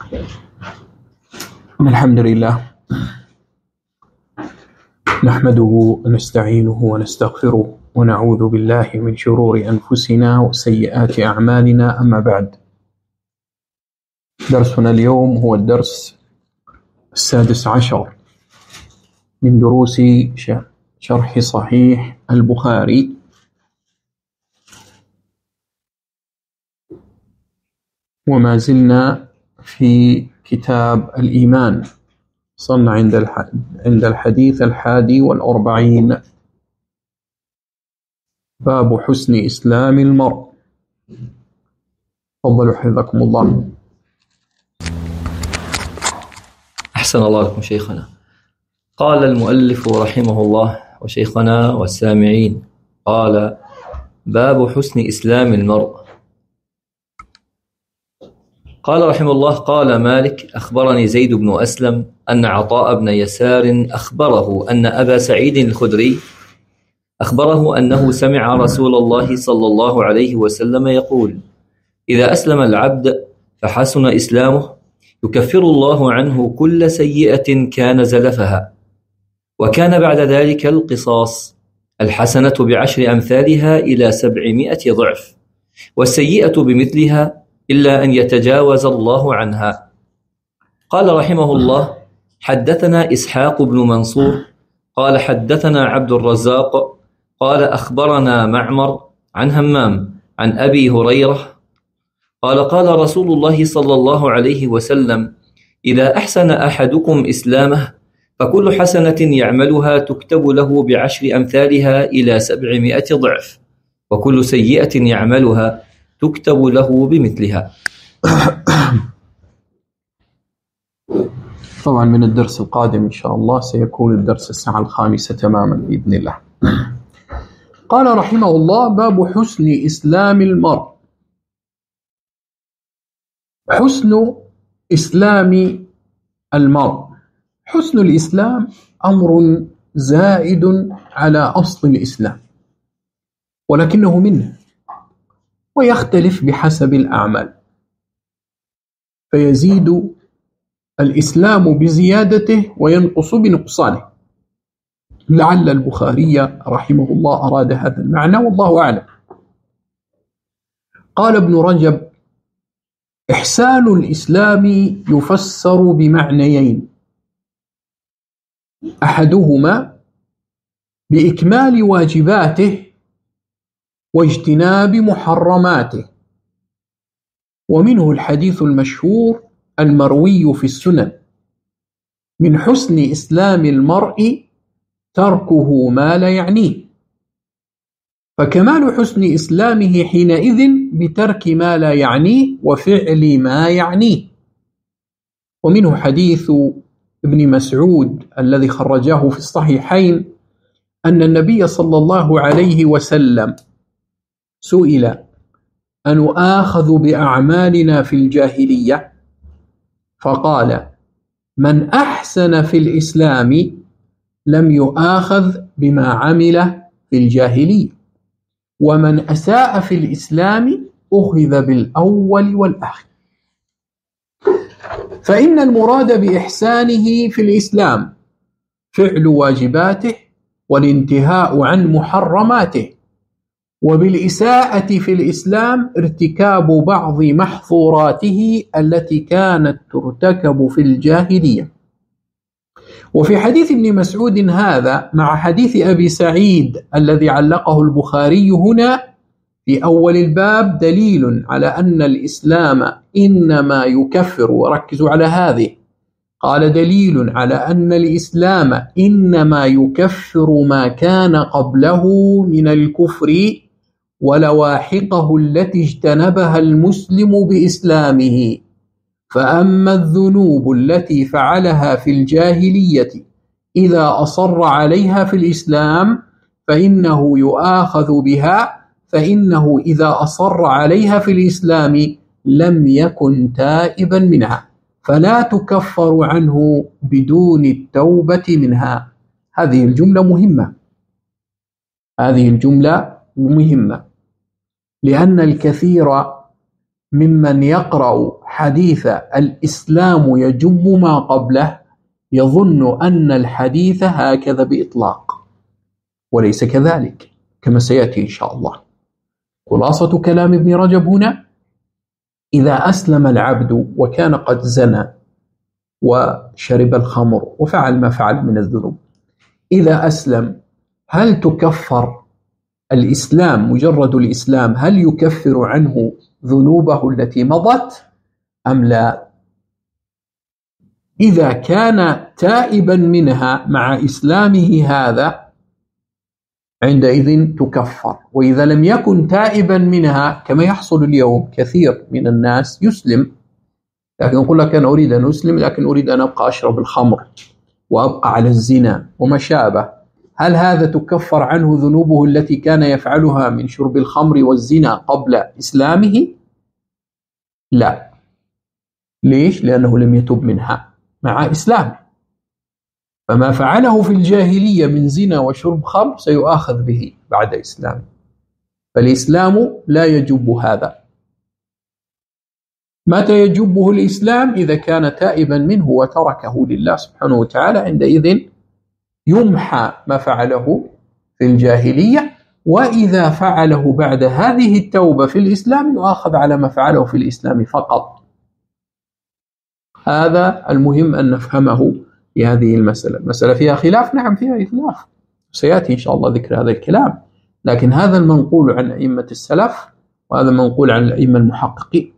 الحمد لله نحمده ونستعينه ونستغفره ونعوذ بالله من شرور أنفسنا وسيئات أعمالنا. أما بعد، درسنا اليوم هو الدرس 16 من دروس شرح صحيح البخاري. وما زلنا في كتاب الإيمان، صلنا عند الحديث 41، باب حسن إسلام المرء. تفضلوا حفظكم الله. أحسن الله لكم شيخنا. قال المؤلف رحمه الله وشيخنا والسامعين، قال: باب حسن إسلام المرء. قال رحمه الله: قال مالك: أخبرني زيد بن أسلم أن عطاء بن يسار أخبره أن أبا سعيد الخدري أخبره أنه سمع رسول الله صلى الله عليه وسلم يقول: إذا أسلم العبد فحسن إسلامه يكفر الله عنه كل سيئة كان زلفها، وكان بعد ذلك القصاص، الحسنة ب10 أمثالها إلى 700 ضعف، والسيئة بمثلها إلا أن يتجاوز الله عنها. قال رحمه الله: حدثنا إسحاق بن منصور قال حدثنا عبد الرزاق قال أخبرنا معمر عن همام عن أبي هريرة قال: قال رسول الله صلى الله عليه وسلم: إذا أحسن أحدكم إسلامه فكل حسنة يعملها تكتب له ب10 أمثالها إلى 700 ضعف، وكل سيئة يعملها تكتب له بمثلها. طبعا من الدرس القادم إن شاء الله سيكون الدرس الساعة 5 تماما بإذن الله. قال رحمه الله: باب حسن إسلام المرء. حسن إسلام المرء، حسن الإسلام أمر زائد على أصل الإسلام، ولكنه منه، ويختلف بحسب الأعمال، فيزيد الإسلام بزيادته وينقص بنقصانه. لعل البخاري رحمه الله أراد هذا المعنى والله أعلم. قال ابن رجب: إحسان الإسلام يفسر بمعنيين: أحدهما بإكمال واجباته واجتناب محرماته، ومنه الحديث المشهور المروي في السنن: من حسن إسلام المرء تركه ما لا يعنيه، فكمال حسن إسلامه حينئذ بترك ما لا يعنيه وفعل ما يعنيه. ومنه حديث ابن مسعود الذي خرجه في الصحيحين أن النبي صلى الله عليه وسلم سئل: أن آخذ بأعمالنا في الجاهلية؟ فقال: من أحسن في الإسلام لم يؤاخذ بما عمل في الجاهلية، ومن أساء في الإسلام أخذ بالأول والآخر. فإن المراد بإحسانه في الإسلام فعل واجباته والانتهاء عن محرماته، وبالإساءة في الإسلام ارتكاب بعض محظوراته التي كانت ترتكب في الجاهلية. وفي حديث ابن مسعود هذا مع حديث أبي سعيد الذي علقه البخاري هنا في أول الباب دليل على أن الإسلام إنما يكفر، وركزوا على هذه، قال: دليل على أن الإسلام إنما يكفر ما كان قبله من الكفر ولواحقه التي اجتنبها المسلم بإسلامه. فأما الذنوب التي فعلها في الجاهلية إذا أصر عليها في الإسلام فإنه يؤاخذ بها، فإنه إذا أصر عليها في الإسلام لم يكن تائبا منها، فلا تكفر عنه بدون التوبة منها. هذه الجملة مهمة، هذه الجملة مهمة، لأن الكثير ممن يقرأ حديث الإسلام يجب ما قبله يظن أن الحديث هكذا بإطلاق، وليس كذلك كما سيأتي إن شاء الله. خلاصة كلام ابن رجب هنا: إذا أسلم العبد وكان قد زنى وشرب الخمر وفعل ما فعل من الذنوب، إذا أسلم هل تكفر الإسلام؟ مجرد الإسلام هل يكفر عنه ذنوبه التي مضت أم لا؟ إذا كان تائبا منها مع إسلامه هذا عندئذ تكفر، وإذا لم يكن تائبا منها كما يحصل اليوم كثير من الناس يسلم لكن يقول لك أنا أريد أن أسلم لكن أريد أن أبقى أشرب الخمر وأبقى على الزنا وما شابه، هل هذا تكفر عنه ذنوبه التي كان يفعلها من شرب الخمر والزنا قبل إسلامه؟ لا. ليش؟ لأنه لم يتب منها مع إسلامه، فما فعله في الجاهلية من زنا وشرب خمر سيؤاخذ به بعد إسلامه، فالإسلام لا يجب هذا. متى يجبه الإسلام؟ إذا كان تائبا منه وتركه لله سبحانه وتعالى، عندئذ يمحى ما فعله في الجاهلية، وإذا فعله بعد هذه التوبة في الإسلام يؤاخذ على ما فعله في الإسلام فقط. هذا المهم أن نفهمه في هذه المسألة. المسألة فيها خلاف، نعم فيها خلاف، سيأتي إن شاء الله ذكر هذا الكلام، لكن هذا المنقول عن أئمة السلف وهذا المنقول عن الأئمة المحققين.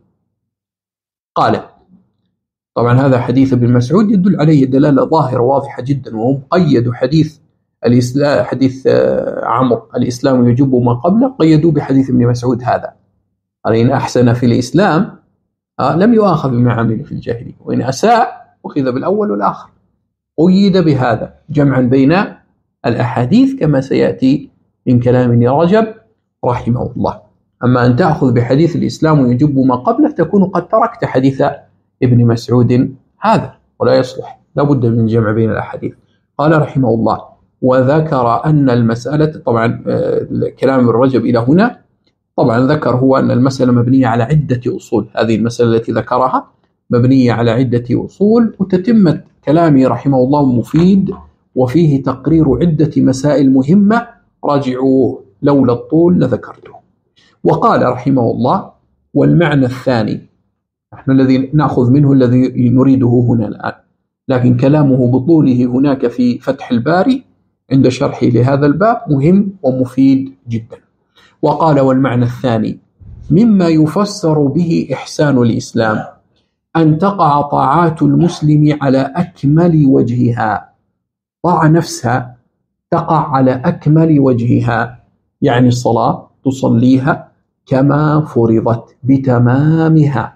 قال طبعا هذا حديث ابن مسعود يدل عليه دلالة ظاهرة واضحة جدا، وهم قيدوا حديث الإسلام، حديث عمرو الإسلام يجب ما قبله، قيدوا بحديث ابن مسعود هذا، قال إن أحسن في الإسلام لم يؤاخذ بما عمل في الجاهلية، وإن أساء أخذ بالأول والآخر. قيد بهذا جمعا بين الأحاديث كما سيأتي من كلام ابن رجب رحمه الله. أما أن تأخذ بحديث الإسلام يجب ما قبله تكون قد تركت حديث ابن مسعود هذا، ولا يصلح، لا بد من الجمع بين الأحاديث. قال رحمه الله: وذكر أن المسألة، طبعا كلام ابن رجب إلى هنا طبعا ذكر هو أن المسألة مبنية على عدة أصول، هذه المسألة التي ذكرها مبنية على عدة أصول، وتتمة كلامه رحمه الله مفيد وفيه تقرير عدة مسائل مهمة، راجعوه لولا الطول لذكرته. وقال رحمه الله: والمعنى الثاني، نحن الذي نأخذ منه الذي نريده هنا الآن، لكن كلامه بطوله هناك في فتح الباري عند شرحه لهذا الباب مهم ومفيد جدا. وقال: والمعنى الثاني مما يفسر به إحسان الإسلام أن تقع طاعات المسلم على أكمل وجهها، طاعة نفسها تقع على أكمل وجهها، يعني الصلاة تصليها كما فرضت بتمامها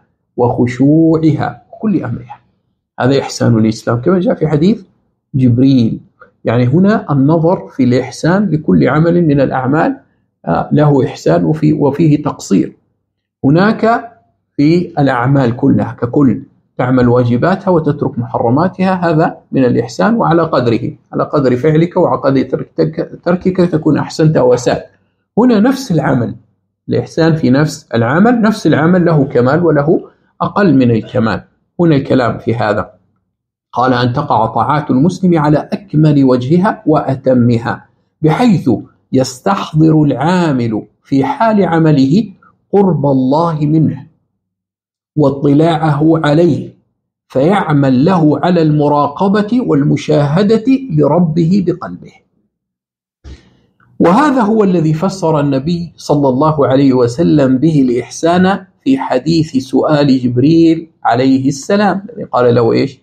وخشوعها وكل أمرها، هذا إحسان الإسلام كما جاء في حديث جبريل. يعني هنا النظر في الإحسان لكل عمل من الأعمال له إحسان وفيه تقصير. هناك في الأعمال كلها ككل تعمل واجباتها وتترك محرماتها، هذا من الإحسان، وعلى قدره، على قدر فعلك وعلى قدر تركك تكون أحسنت أو أسأت. هنا نفس العمل، الإحسان في نفس العمل، نفس العمل له كمال وله أقل من الكمال. هنا الكلام في هذا. قال: أن تقع طاعات المسلم على أكمل وجهها وأتمها، بحيث يستحضر العامل في حال عمله قرب الله منه واطلاعه عليه، فيعمل له على المراقبة والمشاهدة لربه بقلبه. وهذا هو الذي فسر النبي صلى الله عليه وسلم به الإحسان في حديث سؤال جبريل عليه السلام، الذي قال له إيش؟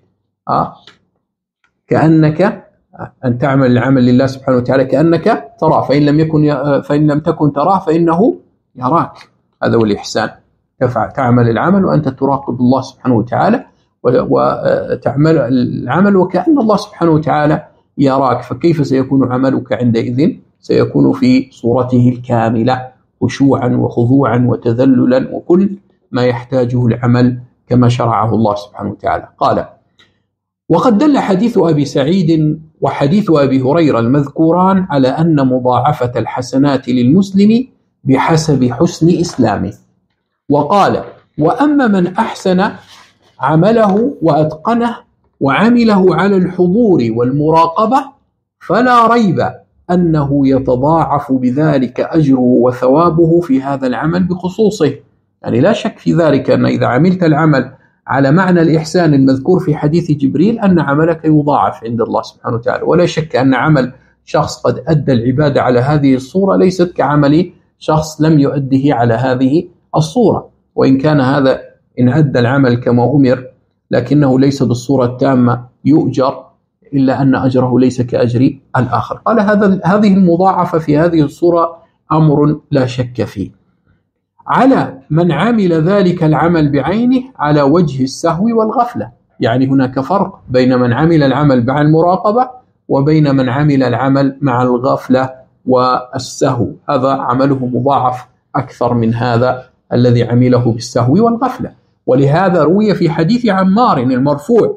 كأنك أن تعمل العمل لله سبحانه وتعالى كأنك تراه، فإن لم تكن تراه فإنه يراك. هذا هو الإحسان، تعمل العمل وأنت تراقب الله سبحانه وتعالى، وتعمل العمل وكأن الله سبحانه وتعالى يراك. فكيف سيكون عملك عندئذ؟ سيكون في صورته الكاملة، خشوعا وخضوعا وتذللا وكل ما يحتاجه العمل كما شرعه الله سبحانه وتعالى. قال: وقد دل حديث أبي سعيد وحديث أبي هريرة المذكوران على أن مضاعفة الحسنات للمسلم بحسب حسن إسلامه. وقال: وأما من أحسن عمله وأتقنه وعمله على الحضور والمراقبة فلا ريب أنه يتضاعف بذلك أجره وثوابه في هذا العمل بخصوصه. يعني لا شك في ذلك أن إذا عملت العمل على معنى الإحسان المذكور في حديث جبريل أن عملك يضاعف عند الله سبحانه وتعالى. ولا شك أن عمل شخص قد أدى العبادة على هذه الصورة ليست كعمل شخص لم يؤده على هذه الصورة، وإن كان هذا إن أدى العمل كما أمر لكنه ليس بالصورة التامة يؤجر، إلا أن أجره ليس كأجر الآخر. قال هذه المضاعفة في هذه الصورة أمر لا شك فيه. على من عمل ذلك العمل بعينه على وجه السهو والغفلة، يعني هناك فرق بين من عمل العمل مع المراقبة وبين من عمل العمل مع الغفلة والسهو، هذا عمله مضاعف أكثر من هذا الذي عمله بالسهو والغفلة. ولهذا روي في حديث عمار المرفوع: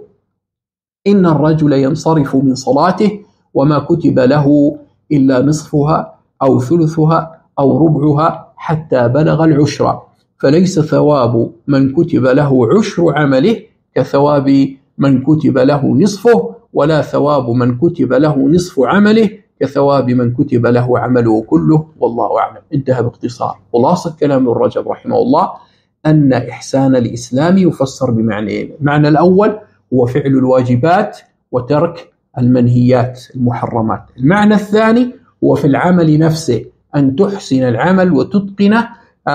إن الرجل ينصرف من صلاته وما كتب له إلا نصفها أو ثلثها أو ربعها حتى بلغ العشر، فليس ثواب من كتب له عشر عمله كثواب من كتب له نصفه، ولا ثواب من كتب له نصف عمله كثواب من كتب له عمله كله، والله أعلم. انتهى باختصار. خلاصة كلام ابن رجب رحمه الله أن إحسان الإسلام يفسر بمعنيين: المعنى الأول هو فعل الواجبات وترك المنهيات المحرمات. المعنى الثاني هو في العمل نفسه، أن تحسن العمل وتتقنه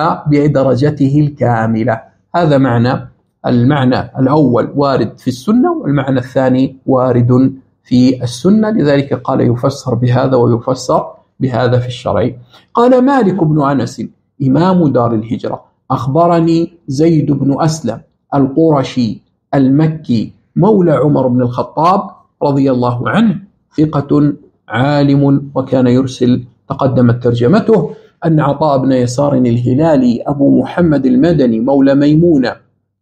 بدرجته الكاملة. هذا المعنى الأول وارد في السنة، والمعنى الثاني وارد في السنة، لذلك قال يفسر بهذا ويفسر بهذا في الشرع. قال مالك بن أنس إمام دار الهجرة: أخبرني زيد بن أسلم القرشي المكي مولى عمر بن الخطاب رضي الله عنه، ثقة عالم وكان يرسل، تقدمت ترجمته، أن عطاء بن يسار الهلالي أبو محمد المدني مولى ميمونة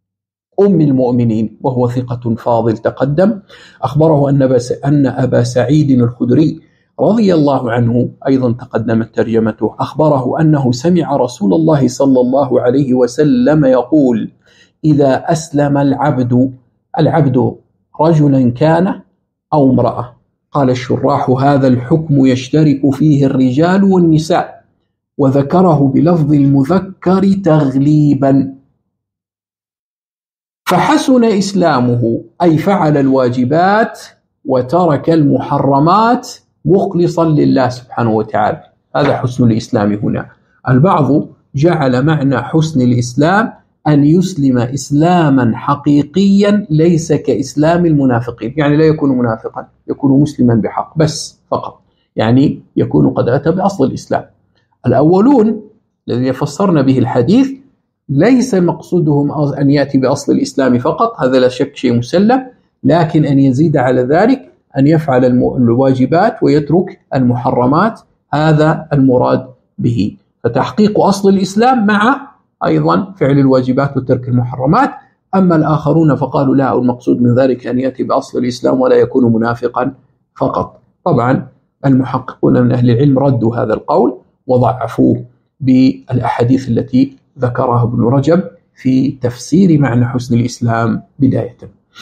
أم المؤمنين وهو ثقة فاضل تقدم، أخبره أن أبا سعيد الخدري رضي الله عنه أيضا تقدمت ترجمته، أخبره أنه سمع رسول الله صلى الله عليه وسلم يقول: إذا أسلم العبد رجلا كان أو امرأة. قال الشراح: هذا الحكم يشترك فيه الرجال والنساء، وذكره بلفظ المذكر تغليبا. فحسن إسلامه أي فعل الواجبات وترك المحرمات مخلصا لله سبحانه وتعالى، هذا حسن الإسلام هنا. البعض جعل معنى حسن الإسلام أن يسلم إسلاما حقيقيا ليس كإسلام المنافقين، يعني لا يكون منافقا، يكون مسلما بحق بس فقط، يعني يكون قد أتى بأصل الإسلام. الأولون الذين فسرنا به الحديث ليس مقصودهم أن يأتي بأصل الإسلام فقط، هذا لا شك شيء مسلم، لكن أن يزيد على ذلك، أن يفعل الواجبات ويترك المحرمات، هذا المراد به. فتحقيق أصل الإسلام مع أيضا فعل الواجبات وترك المحرمات. أما الآخرون فقالوا لا، المقصود من ذلك أن يأتي بأصل الإسلام ولا يكون منافقا فقط. طبعا المحققون من أهل العلم ردوا هذا القول وضعفوه بالأحاديث التي ذكرها ابن رجب في تفسير معنى حسن الإسلام بداية.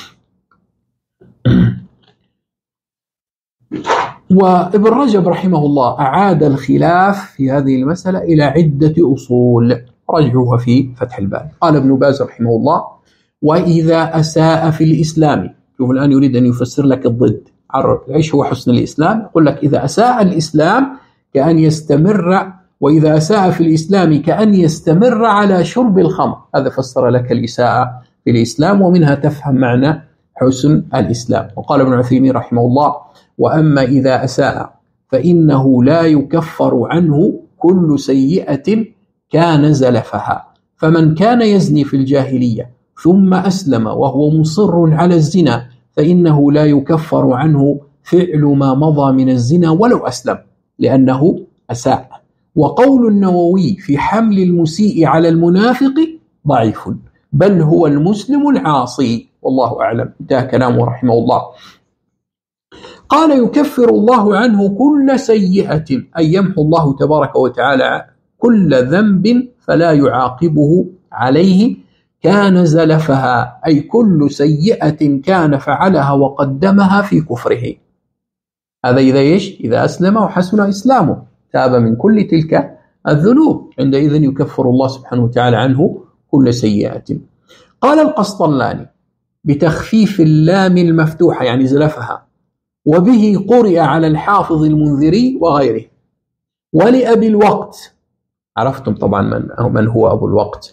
وابن رجب رحمه الله أعاد الخلاف في هذه المسألة إلى عدة أصول، رجعوها في فتح الباري. قال ابن باز رحمه الله: وإذا أساء في الإسلام، شوف الآن يريد أن يفسر لك الضد، عرف إيش هو حسن الإسلام، يقول لك إذا أساء الإسلام كأن يستمر، وإذا أساء في الإسلام كأن يستمر على شرب الخمر، هذا فسر لك الإساءة في الإسلام، ومنها تفهم معنى حسن الإسلام. وقال ابن عثيمين رحمه الله: وأما إذا أساء فإنه لا يكفر عنه كل سيئة كان زلفها، فمن كان يزني في الجاهلية ثم أسلم وهو مصر على الزنا فإنه لا يكفر عنه فعل ما مضى من الزنا ولو أسلم، لأنه أساء. وقول النووي في حمل المسيء على المنافق ضعيف، بل هو المسلم العاصي، والله أعلم. انتهى كلامه رحمه الله. قال: يكفر الله عنه كل سيئة، أي يمحو الله تبارك وتعالى كل ذنب فلا يعاقبه عليه، كان زلفها، أي كل سيئة كان فعلها وقدمها في كفره. هذا إذا أسلم وحسن إسلامه، تاب من كل تلك الذنوب، عندئذ يكفر الله سبحانه وتعالى عنه كل سيئة. قال القسطلاني بتخفيف اللام المفتوحة يعني زلفها، وبه قرئ على الحافظ المنذري وغيره. ولأبي الوقت، عرفتم طبعا من هو أبو الوقت،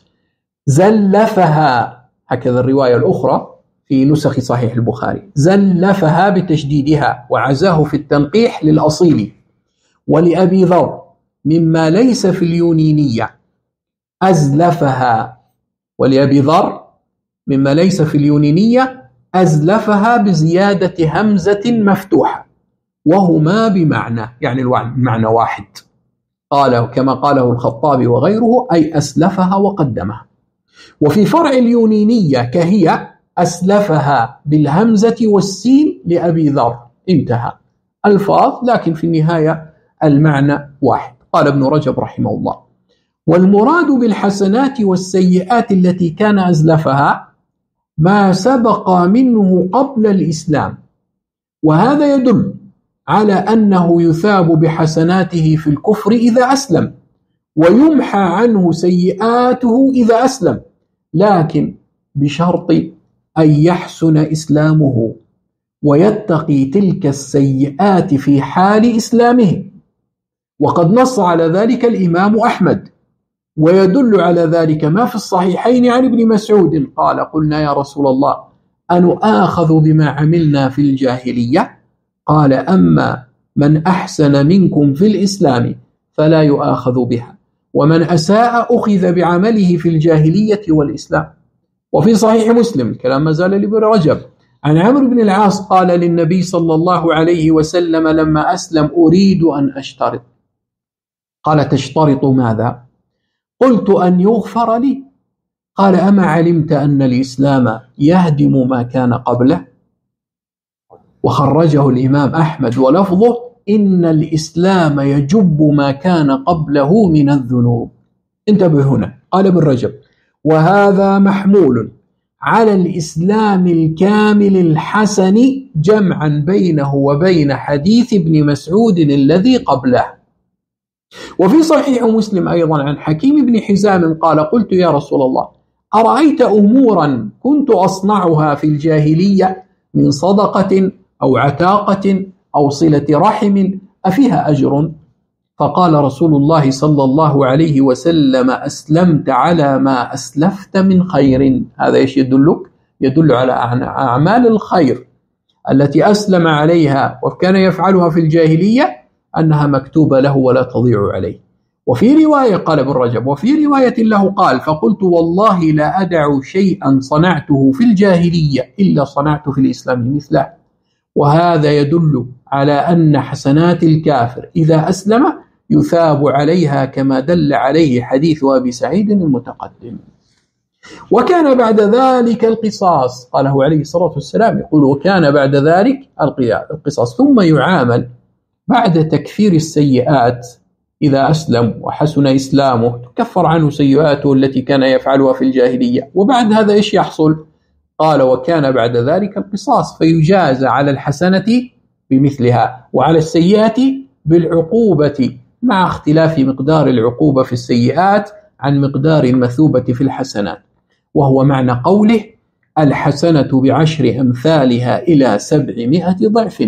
زلفها، هكذا الرواية الأخرى في نسخ صحيح البخاري، زلفها بتشديدها وعزاه في التنقيح للأصيل. ولأبي ذر مما ليس في اليونينية أزلفها، ولأبي ذر مما ليس في اليونينية أزلفها بزيادة همزة مفتوحة، وهما بمعنى، يعني المعنى واحد، قال كما قاله الخطابي وغيره، أي أسلفها وقدمها. وفي فرع اليونينية كهي أسلفها بالهمزة والسين لأبي ذر، انتهى. ألفاظ لكن في النهاية المعنى واحد. قال ابن رجب رحمه الله: والمراد بالحسنات والسيئات التي كان أزلفها ما سبق منه قبل الإسلام، وهذا يدل على أنه يثاب بحسناته في الكفر إذا أسلم، ويمحى عنه سيئاته إذا أسلم، لكن بشرط أن يحسن إسلامه ويتقي تلك السيئات في حال إسلامه. وقد نص على ذلك الإمام أحمد، ويدل على ذلك ما في الصحيحين عن ابن مسعود قال: قلنا يا رسول الله أنؤاخذ بما عملنا في الجاهلية؟ قال: أما من أحسن منكم في الإسلام فلا يؤاخذ بها، ومن أساء أخذ بعمله في الجاهلية والإسلام. وفي صحيح مسلم كلام ما زال لابن رجب عن عمرو بن العاص قال للنبي صلى الله عليه وسلم لما أسلم: أريد أن أشترط. قال: تشترط ماذا؟ قلت: أن يغفر لي. قال: أما علمت أن الإسلام يهدم ما كان قبله؟ وخرجه الإمام أحمد ولفظه: إن الإسلام يجب ما كان قبله من الذنوب. انتبه هنا، قال ابن رجب: وهذا محمول على الإسلام الكامل الحسن، جمعا بينه وبين حديث ابن مسعود الذي قبله. وفي صحيح مسلم أيضا عن حكيم بن حزام قال: قلت يا رسول الله أرأيت أمورا كنت أصنعها في الجاهلية من صدقة أو عتاقة أو صلة رحم أفيها أجر؟ فقال رسول الله صلى الله عليه وسلم: أسلمت على ما أسلفت من خير. هذا إيش يدلك؟ يدل على أعمال الخير التي أسلم عليها وكان يفعلها في الجاهلية أنها مكتوبة له ولا تضيع عليه. وفي رواية قال ابن رجب: وفي رواية له قال: فقلت والله لا أدع شيئا صنعته في الجاهلية إلا صنعت في الإسلام مثله. وهذا يدل على أن حسنات الكافر إذا أسلم يثاب عليها كما دل عليه حديث أبي سعيد المتقدم. وكان بعد ذلك القصاص، قاله عليه الصلاة والسلام، يقول: وكان بعد ذلك القصاص. ثم يعامل بعد تكفير السيئات إذا أسلم وحسن إسلامه، تكفر عنه سيئاته التي كان يفعلها في الجاهلية. وبعد هذا إيش يحصل؟ قال: وكان بعد ذلك القصاص، فيجازى على الحسنة بمثلها وعلى السيئة بالعقوبة، مع اختلاف مقدار العقوبة في السيئات عن مقدار المثوبة في الحسنات. وهو معنى قوله: الحسنة بعشر أمثالها إلى 700 ضعف،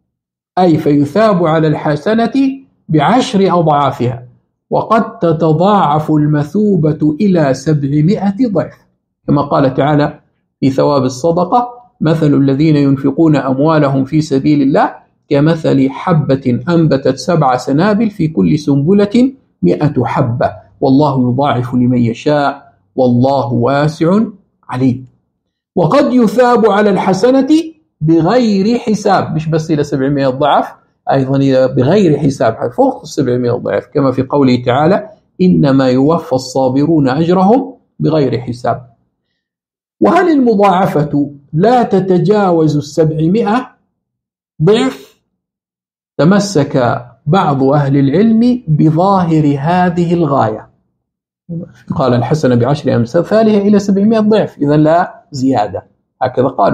أي فيثاب على الحسنة بعشر أضعافها، وقد تتضاعف المثوبة إلى 700 ضعف، كما قال تعالى في ثواب الصدقة: مثل الذين ينفقون أموالهم في سبيل الله كمثل حبة أنبتت 7 سنابل في كل سنبلة 100 حبة والله يضاعف لمن يشاء والله واسع عليم. وقد يثاب على الحسنة بغير حساب، مش بس إلى 700 ضعف، أيضا بغير حساب فوق 700 ضعف، كما في قوله تعالى: إنما يوفى الصابرون أجرهم بغير حساب. وهل المضاعفة لا تتجاوز 700 ضعف؟ تمسك بعض أهل العلم بظاهر هذه الغاية، قال الحسنة بعشر أمثالها إلى 700 ضعف، إذا لا زيادة، هكذا قالوا.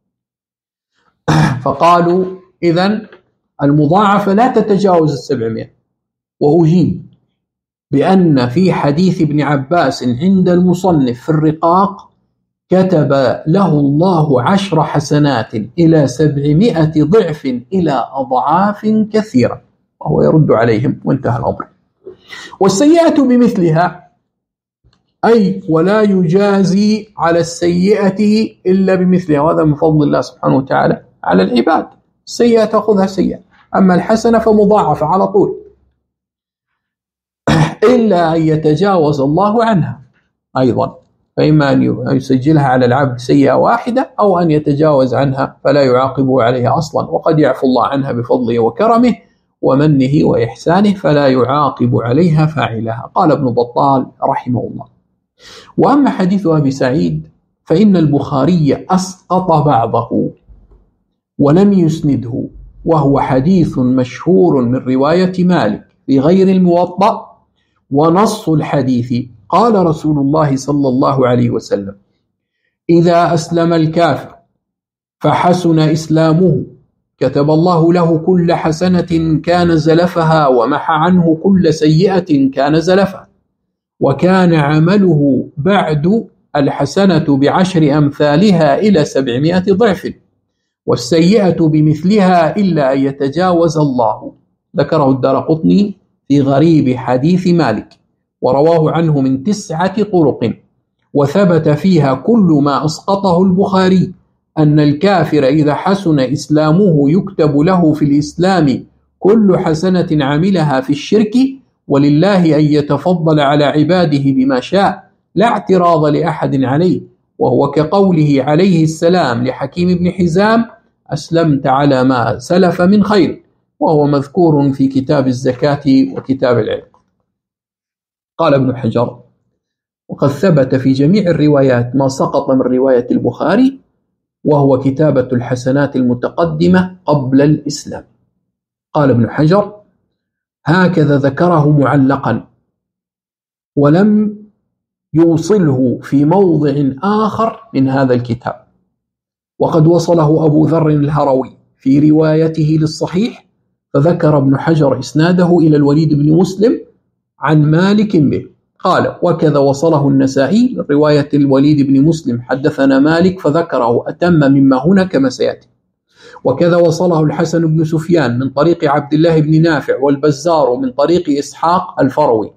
فقالوا إذن المضاعفة لا تتجاوز 700. وأجيب بأن في حديث ابن عباس عند المصنف في الرقاق كتب له الله 10 حسنات إلى 700 ضعف إلى أضعاف كثيرة، وهو يرد عليهم وانتهى الأمر. والسيئة بمثلها، أي ولا يجازي على السيئة إلا بمثلها، وهذا من فضل الله سبحانه وتعالى على العباد. السيئة تأخذها سيئة، أما الحسنة فمضاعفة على طول، إلا أن يتجاوز الله عنها أيضا، فإما أن يسجلها على العبد سيئة واحدة أو أن يتجاوز عنها فلا يعاقبه عليها أصلا، وقد يعفو الله عنها بفضله وكرمه ومنه وإحسانه فلا يعاقب عليها فاعلها. قال ابن بطال رحمه الله: وأما حديث أبي سعيد فإن البخاري أسقط بعضه ولم يسنده، وهو حديث مشهور من رواية مالك في غير الموطأ، ونص الحديث قال رسول الله صلى الله عليه وسلم: إذا أسلم الكافر فحسن إسلامه كتب الله له كل حسنة كان زلفها ومحى عنه كل سيئة كان زلفها، وكان عمله بعد الحسنة بعشر أمثالها إلى 700 ضعف، والسيئة بمثلها إلا أن يتجاوز الله. ذكره الدارقطني في غريب حديث مالك، ورواه عنه من 9 طرق، وثبت فيها كل ما أسقطه البخاري، أن الكافر إذا حسن إسلامه يكتب له في الإسلام كل حسنة عملها في الشرك، ولله أن يتفضل على عباده بما شاء لا اعتراض لأحد عليه، وهو كقوله عليه السلام لحكيم بن حزام: أسلمت على ما سلف من خير، وهو مذكور في كتاب الزكاة وكتاب العتق. قال ابن حجر: وقد ثبت في جميع الروايات ما سقط من رواية البخاري، وهو كتابة الحسنات المتقدمة قبل الإسلام. قال ابن حجر: هكذا ذكره معلقا، ولم يوصله في موضع آخر من هذا الكتاب، وقد وصله أبو ذر الهروي في روايته للصحيح، فذكر ابن حجر إسناده إلى الوليد بن مسلم عن مالك به. قال: وكذا وصله النسائي من رواية الوليد بن مسلم حدثنا مالك، فذكره أتم مما هنا كما سيأتي. وكذا وصله الحسن بن سفيان من طريق عبد الله بن نافع، والبزار من طريق إسحاق الفروي،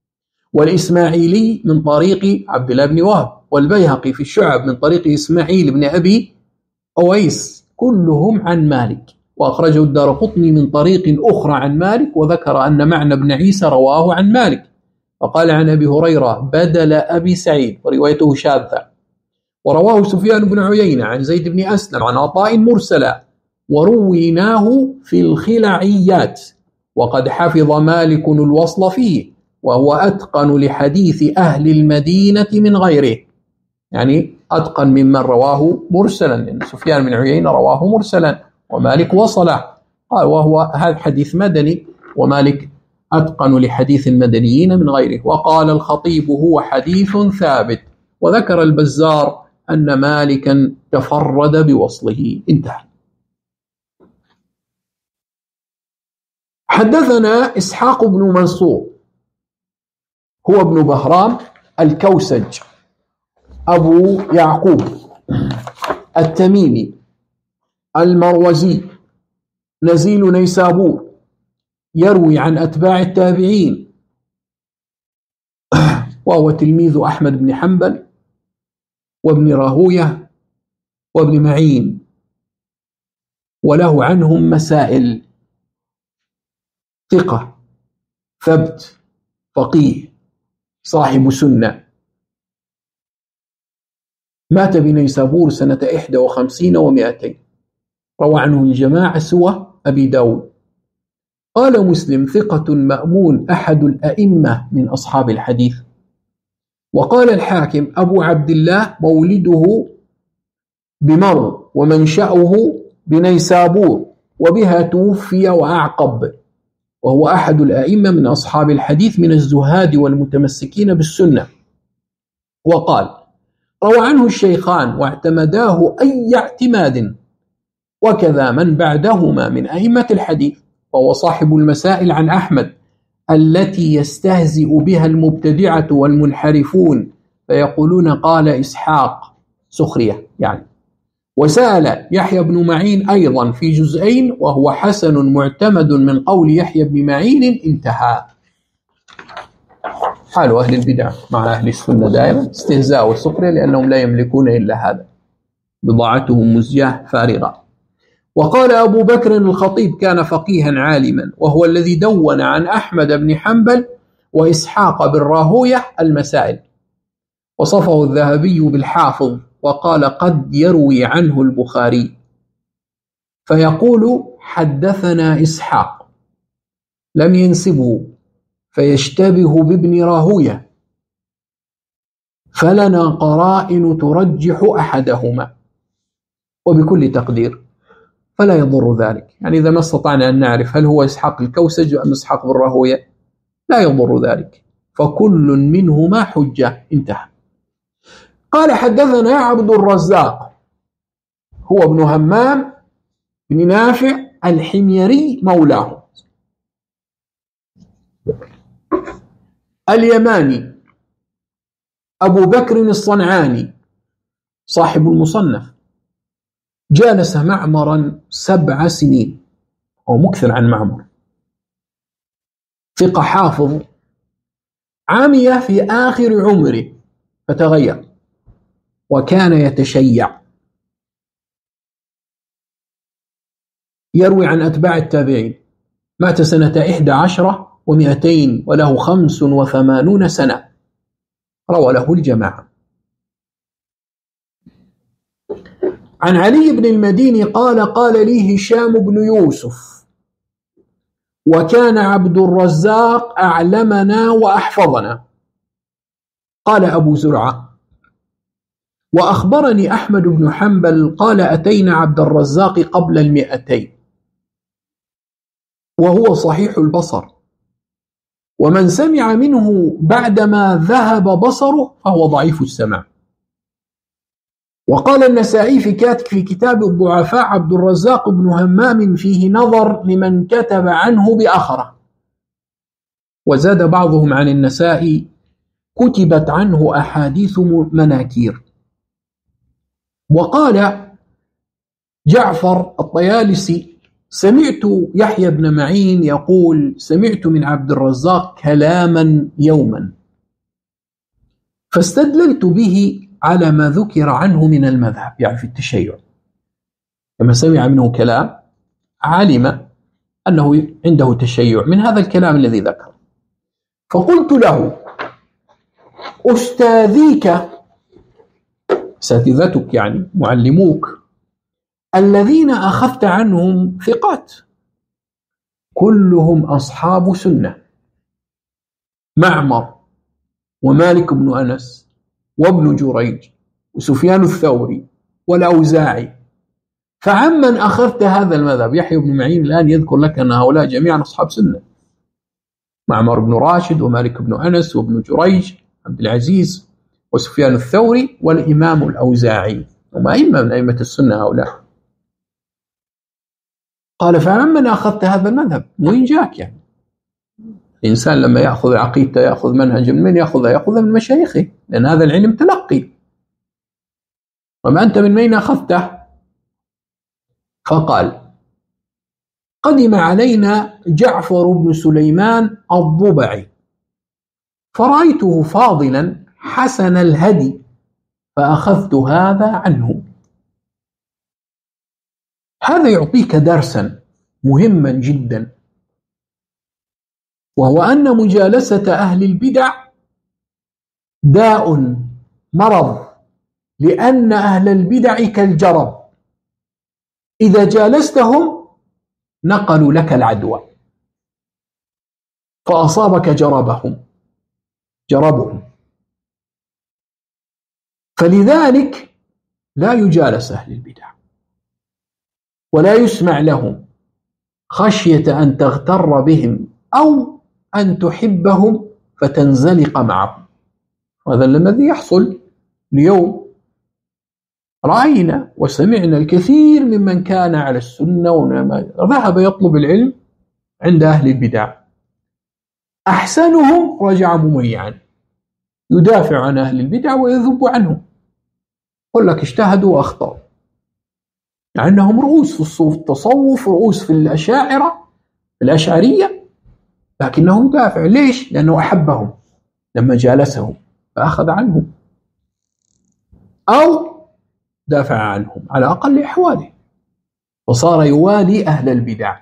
والإسماعيلي من طريق عبد الله بن وهب، والبيهقي في الشعب من طريق إسماعيل بن أبي أويس، كلهم عن مالك. وأخرجه الدارقطني من طريق أخرى عن مالك، وذكر أن معنى بن عيسى رواه عن مالك، فقال عن أبي هريرة بدل أبي سعيد، وروايته شاذة. ورواه سفيان بن عيينة عن زيد بن أسلم عن عطاء مرسلا، ورويناه في الخلعيات، وقد حفظ مالك الوصل فيه، وهو أتقن لحديث أهل المدينة من غيره، يعني أتقن ممن رواه مرسلا، لأن سفيان بن عيينة رواه مرسلا ومالك وصله. قال: وهو هذا حديث مدني، ومالك أتقن لحديث المدنيين من غيره. وقال الخطيب: هو حديث ثابت. وذكر البزار أن مالكا تفرد بوصله. انتهى. حدثنا إسحاق بن منصور هو ابن بهرام الكوسج أبو يعقوب التميمي المروزي نزيل نيسابور، يروي عن أتباع التابعين، وهو تلميذ أحمد بن حنبل وابن راهوية وابن معين، وله عنهم مسائل. ثقة ثبت فقيه صاحب سنة، مات بنيسابور سنة 51 و200، روى عنه الجماعة سوى أبي داود. قال مسلم: ثقة مأمون أحد الأئمة من أصحاب الحديث. وقال الحاكم: أبو عبد الله مولده بمرو ومنشأه بنيسابور، وبها توفي وأعقب. وهو أحد الأئمة من أصحاب الحديث من الزهاد والمتمسكين بالسنة. وقال: روى عنه الشيخان واعتمداه أي اعتماد، وكذا من بعدهما من أئمة الحديث، وهو صاحب المسائل عن أحمد التي يستهزئ بها المبتدعة والمنحرفون فيقولون قال إسحاق سخرية يعني. وسأل يحيى بن معين أيضا في جزئين وهو حسن معتمد من قول يحيى بن معين. انتهى. حال أهل البدع مع أهل السنة دائما استهزاء والسخرية، لأنهم لا يملكون إلا هذا، بضاعتهم مزجاة فارغة. وقال أبو بكر الخطيب كان فقيها عالما، وهو الذي دون عن أحمد بن حنبل وإسحاق بن راهوية المسائل، وصفه الذهبي بالحافظ، وقال قد يروي عنه البخاري فيقول حدثنا إسحاق، لم ينسبه فيشتبه بابن راهوية، فلنا قرائن ترجح أحدهما، وبكل تقدير فلا يضر ذلك. يعني إذا ما استطعنا أن نعرف هل هو إسحاق الكوسج أم إسحاق بن راهوية لا يضر ذلك، فكل منهما حجة. انتهى. قال حدثنا عبد الرزاق هو ابن همام بن نافع الحميري مولاه اليماني، أبو بكر الصنعاني صاحب المصنف، جالس معمرا 7 سنين، أو مكثر عن معمر، ثقة حافظ، عمي في آخر عمره فتغير وكان يتشيع، يروي عن أتباع التابعين، مات سنة 11 و200 وله 85 سنة، روى له الجماعة. عن علي بن المديني قال قال لي هشام بن يوسف وكان عبد الرزاق أعلمنا وأحفظنا. قال أبو زرعة وأخبرني أحمد بن حنبل قال أتينا عبد الرزاق قبل 200 وهو صحيح البصر، ومن سمع منه بعدما ذهب بصره فهو ضعيف السمع. وقال النسائي في كتاب الضعفاء عبد الرزاق بن همام فيه نظر لمن كتب عنه بأخره. وزاد بعضهم عن النسائي كتبت عنه أحاديث مناكير. وقال جعفر الطيالسي سمعت يحيى بن معين يقول سمعت من عبد الرزاق كلاما يوما فاستدللت به على ما ذكر عنه من المذهب، يعني في التشيع، لما سمع منه كلام علم أنه عنده تشيع من هذا الكلام الذي ذكر. فقلت له أستاذيك، أساتذتك يعني معلموك الذين أخذت عنهم ثقات كلهم أصحاب سنة، معمر ومالك بن أنس وابن جريج وسفيان الثوري والأوزاعي، فعمن أخذت هذا المذهب؟ يحيى بن معين الآن يذكر لك أن هؤلاء جميعا أصحاب سنة، معمر بن راشد ومالك بن أنس وابن جريج عبد العزيز وسفيان الثوري والإمام الأوزاعي، هم أئمة من أئمة السنة هؤلاء. قال فعمن أخذت هذا المذهب؟ وين جاك يعني؟ الإنسان لما يأخذ عقيدته يأخذ منهج من يأخذ من مشايخه، لأن هذا العلم تلقي. وما أنت من أين أخذته؟ فقال قدم علينا جعفر بن سليمان الضبعي فرأيته فاضلا حسن الهدي فأخذت هذا عنه. هذا يعطيك درسا مهما جدا، وهو أن مجالسة أهل البدع داء مرض، لأن أهل البدع كالجرب، إذا جالستهم نقلوا لك العدوى فأصابك جربهم. فلذلك لا يجالس أهل البدع ولا يسمع لهم خشية أن تغتر بهم أو أن تحبهم فتنزلق معهم. هذا الذي يحصل اليوم. رأينا وسمعنا الكثير ممن كان على السنة ذهب يطلب العلم عند أهل البدع، أحسنهم رجع مميعا يدافع عن أهل البدع ويذب عنهم، يقول لك اجتهدوا وأخطأوا، يعني أنهم رؤوس في التصوف، رؤوس في الأشاعرة الأشعرية، لكنه يدافع. ليش؟ لأنه أحبهم لما جالسهم فأخذ عنهم، أو دافع عنهم على أقل أحواله، وصار يوالي أهل البدع.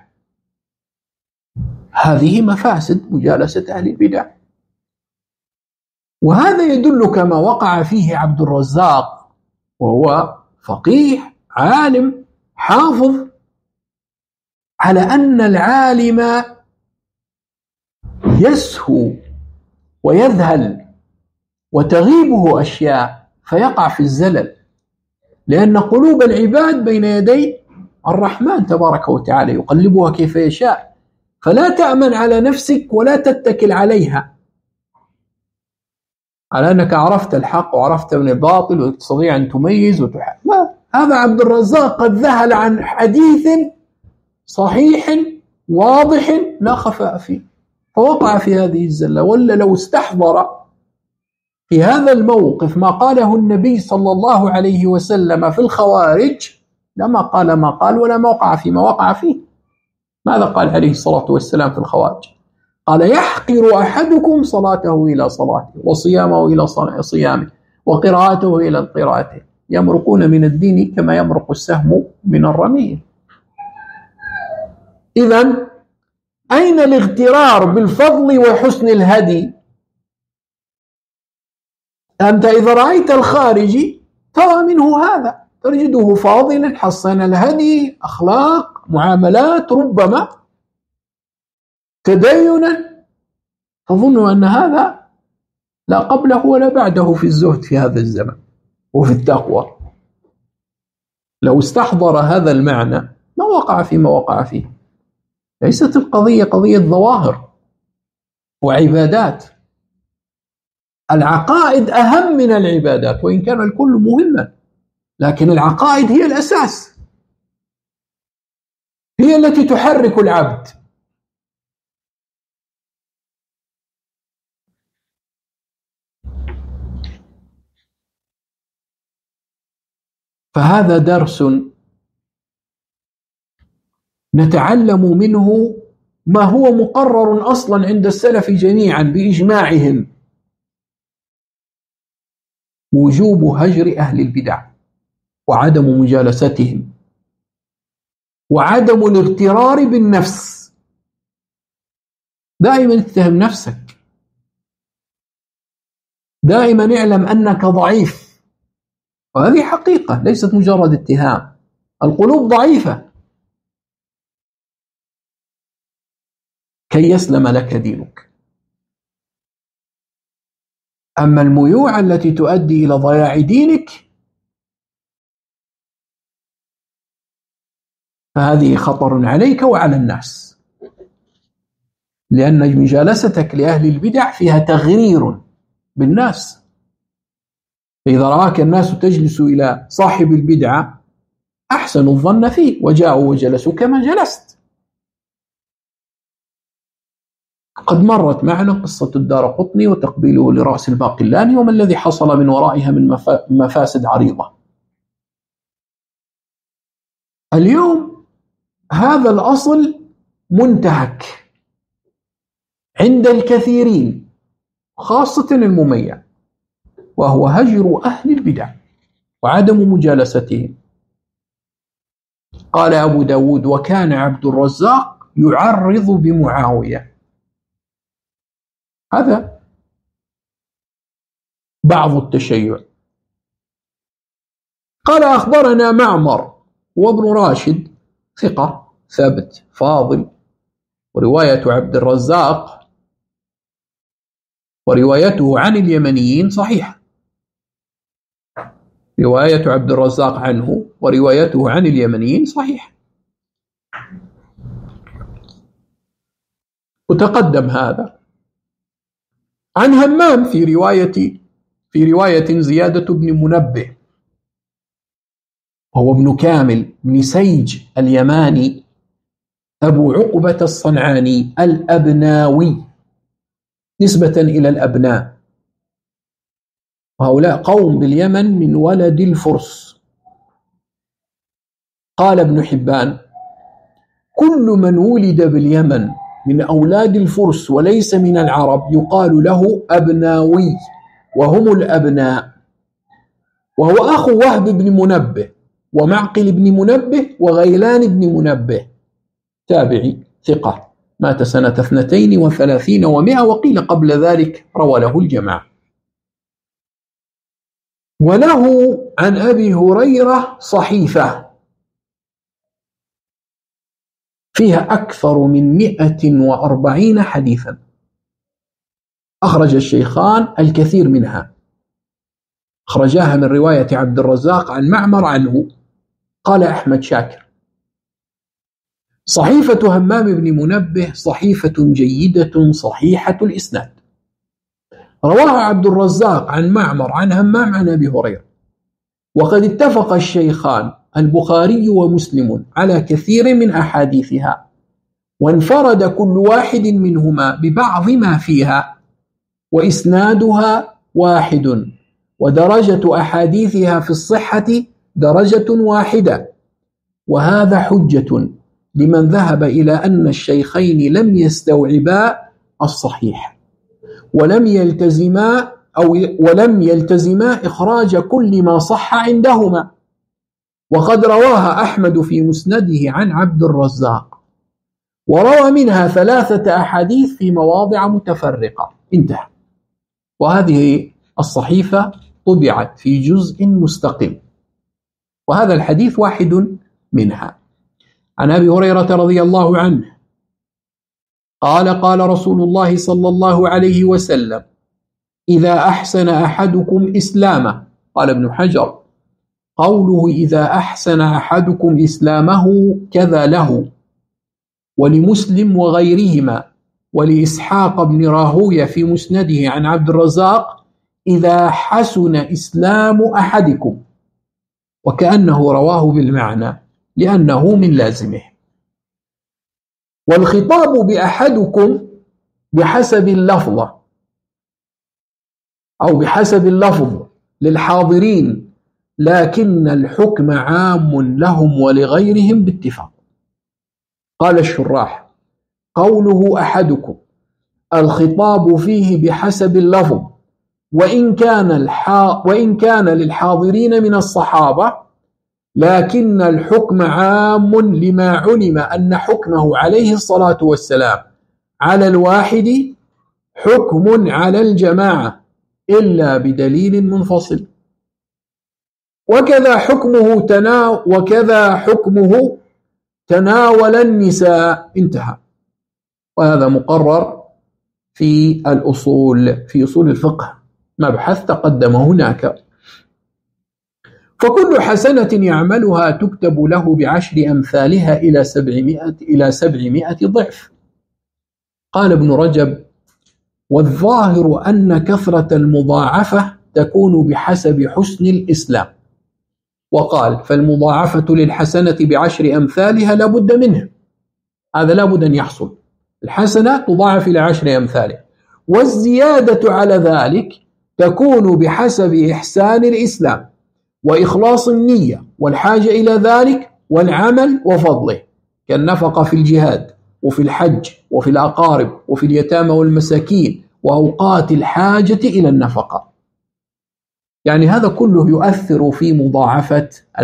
هذه مفاسد مجالسة أهل البدع. وهذا يدل كما وقع فيه عبد الرزاق، وهو فقيه عالم حافظ، على أن العالم يسهو ويذهل وتغيبه أشياء فيقع في الزلل، لأن قلوب العباد بين يدي الرحمن تبارك وتعالى يقلبها كيف يشاء، فلا تأمن على نفسك ولا تتكل عليها على أنك عرفت الحق وعرفت من الباطل وتستطيع أن تميز هذا عبد الرزاق قد ذهل عن حديث صحيح واضح لا خفاء فيه، فوقع في هذه الزلة. ولا لو استحضر في هذا الموقف ما قاله النبي صلى الله عليه وسلم في الخوارج لما قال ما قال ولا ما وقع فيما وقع فيه. ماذا قال عليه الصلاة والسلام في الخوارج؟ قال: يحقر أحدكم صلاته إلى صلاته وصيامه إلى صيامه وقراءته إلى قراءته، يمرقون من الدين كما يمرق السهم من الرمية. إذن أين الاغترار بالفضل وحسن الهدي؟ أنت إذا رأيت الخارجي ترى منه هذا، تجده فاضلا حسن الهدي، أخلاق، معاملات، ربما تدينا، تظن أن هذا لا قبله ولا بعده في الزهد في هذا الزمن وفي التقوى. لو استحضر هذا المعنى ما وقع فيما وقع فيه. ليست القضية قضية ظواهر وعبادات، العقائد أهم من العبادات، وإن كان الكل مهما، لكن العقائد هي الأساس، هي التي تحرك العبد. فهذا درس نتعلم منه ما هو مقرر أصلا عند السلف جميعا بإجماعهم: وجوب هجر أهل البدع وعدم مجالستهم وعدم الاغترار بالنفس. دائما اتهم نفسك، دائما اعلم أنك ضعيف، وهذه حقيقة ليست مجرد اتهام. القلوب ضعيفة كي يسلم لك دينك. أما الميوع التي تؤدي إلى ضياع دينك فهذه خطر عليك وعلى الناس، لأن مجالستك لأهل البدع فيها تغرير بالناس. فإذا رآك الناس تجلس إلى صاحب البدعة أحسنوا الظن فيه وجاءوا وجلسوا كما جلست. قد مرت معنا قصة الدارقطني وتقبيله لرأس الباقلاني وما الذي حصل من ورائها من مفاسد عريضة. اليوم هذا الأصل منتهك عند الكثيرين خاصة المميع، وهو هجر أهل البدع وعدم مجالستهم. قال أبو داود: وكان عبد الرزاق يعرض بمعاوية. هذا بعض التشيع. قال: أخبرنا معمر وابن راشد ثقة ثابت فاضل، ورواية عبد الرزاق وروايته عن اليمنيين صحيحة. رواية عبد الرزاق عنه وروايته عن اليمنيين صحيحة. وتقدم هذا. عن همام في رواية زيادة بن منبه، وهو ابن كامل بن سيج اليماني أبو عقبة الصنعاني الأبناوي نسبة إلى الأبناء، وهؤلاء قوم باليمن من ولد الفرس. قال ابن حبان: كل من ولد باليمن من أولاد الفرس وليس من العرب يقال له أبناوي، وهم الأبناء. وهو أخو وهب بن منبه ومعقل بن منبه وغيلان بن منبه، تابعي ثقة، مات سنة 32 و100، وقيل قبل ذلك، روى له الجماعة. وله عن أبي هريرة صحيفة فيها أكثر من 140 حديثا، أخرج الشيخان الكثير منها، أخرجاها من رواية عبد الرزاق عن معمر عنه. قال أحمد شاكر: صحيفة همام بن منبه صحيفة جيدة صحيحة الإسناد، رواها عبد الرزاق عن معمر عن همام عن أبي هريرة، وقد اتفق الشيخان البخاري ومسلم على كثير من أحاديثها، وانفرد كل واحد منهما ببعض ما فيها، وإسنادها واحد، ودرجة أحاديثها في الصحة درجة واحدة. وهذا حجة لمن ذهب إلى أن الشيخين لم يستوعبا الصحيح ولم يلتزما إخراج كل ما صح عندهما. وقد رواها أحمد في مسنده عن عبد الرزاق، وروى منها 3 أحاديث في مواضع متفرقة. انتهى. وهذه الصحيفة طبعت في جزء مستقل، وهذا الحديث واحد منها. عن أبي هريرة رضي الله عنه قال: قال رسول الله صلى الله عليه وسلم: إذا أحسن أحدكم إسلامه. قال ابن حجر: قوله إذا أحسن أحدكم إسلامه كذا له، ولمسلم وغيرهما، ولإسحاق بن راهوية في مسنده عن عبد الرزاق: إذا حسن إسلام أحدكم، وكأنه رواه بالمعنى لأنه من لازمه. والخطاب بأحدكم بحسب اللفظ أو بحسب اللفظ للحاضرين، لكن الحكم عام لهم ولغيرهم باتفاق. قال الشراح: قوله أحدكم الخطاب فيه بحسب اللفظ، وإن كان للحاضرين من الصحابة، لكن الحكم عام لما علم أن حكمه عليه الصلاة والسلام على الواحد حكم على الجماعة إلا بدليل منفصل. وكذا حكمه تناول النساء. انتهى. وهذا مقرر في أصول الفقه، مبحث تقدم هناك. فكل حسنة يعملها تكتب له ب10 أمثالها إلى 700 ضعف. قال ابن رجب: والظاهر أن كثرة المضاعفة تكون بحسب حسن الإسلام. وقال: فالمضاعفة للحسنة ب10 أمثالها لا بد منها، هذا لا بد أن يحصل، الحسنة تضاعف إلى 10 أمثالها، والزيادة على ذلك تكون بحسب إحسان الإسلام وإخلاص النية والحاجة إلى ذلك والعمل وفضله، كالنفقة في الجهاد وفي الحج وفي الأقارب وفي اليتامى والمساكين وأوقات الحاجة إلى النفقة. يعني هذا كله يؤثر في مضاعفة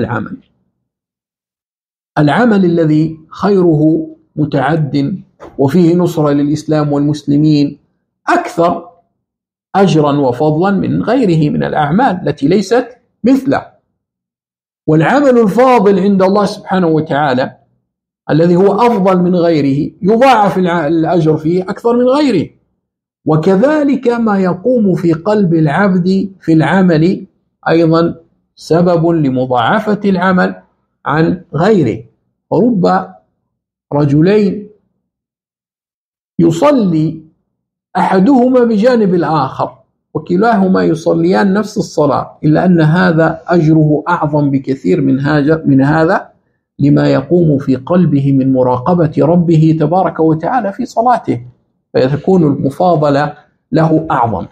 العمل الذي خيره متعد وفيه نصرة للإسلام والمسلمين أكثر أجرا وفضلا من غيره من الأعمال التي ليست مثله. والعمل الفاضل عند الله سبحانه وتعالى الذي هو أفضل من غيره يضاعف الأجر فيه أكثر من غيره. وكذلك ما يقوم في قلب العبد في العمل أيضا سبب لمضاعفة العمل عن غيره. ورب رجلين يصلي أحدهما بجانب الآخر وكلاهما يصليان نفس الصلاة، إلا أن هذا أجره أعظم بكثير من هذا لما يقوم في قلبه من مراقبة ربه تبارك وتعالى في صلاته، فيكون المفاضلة له أعظم.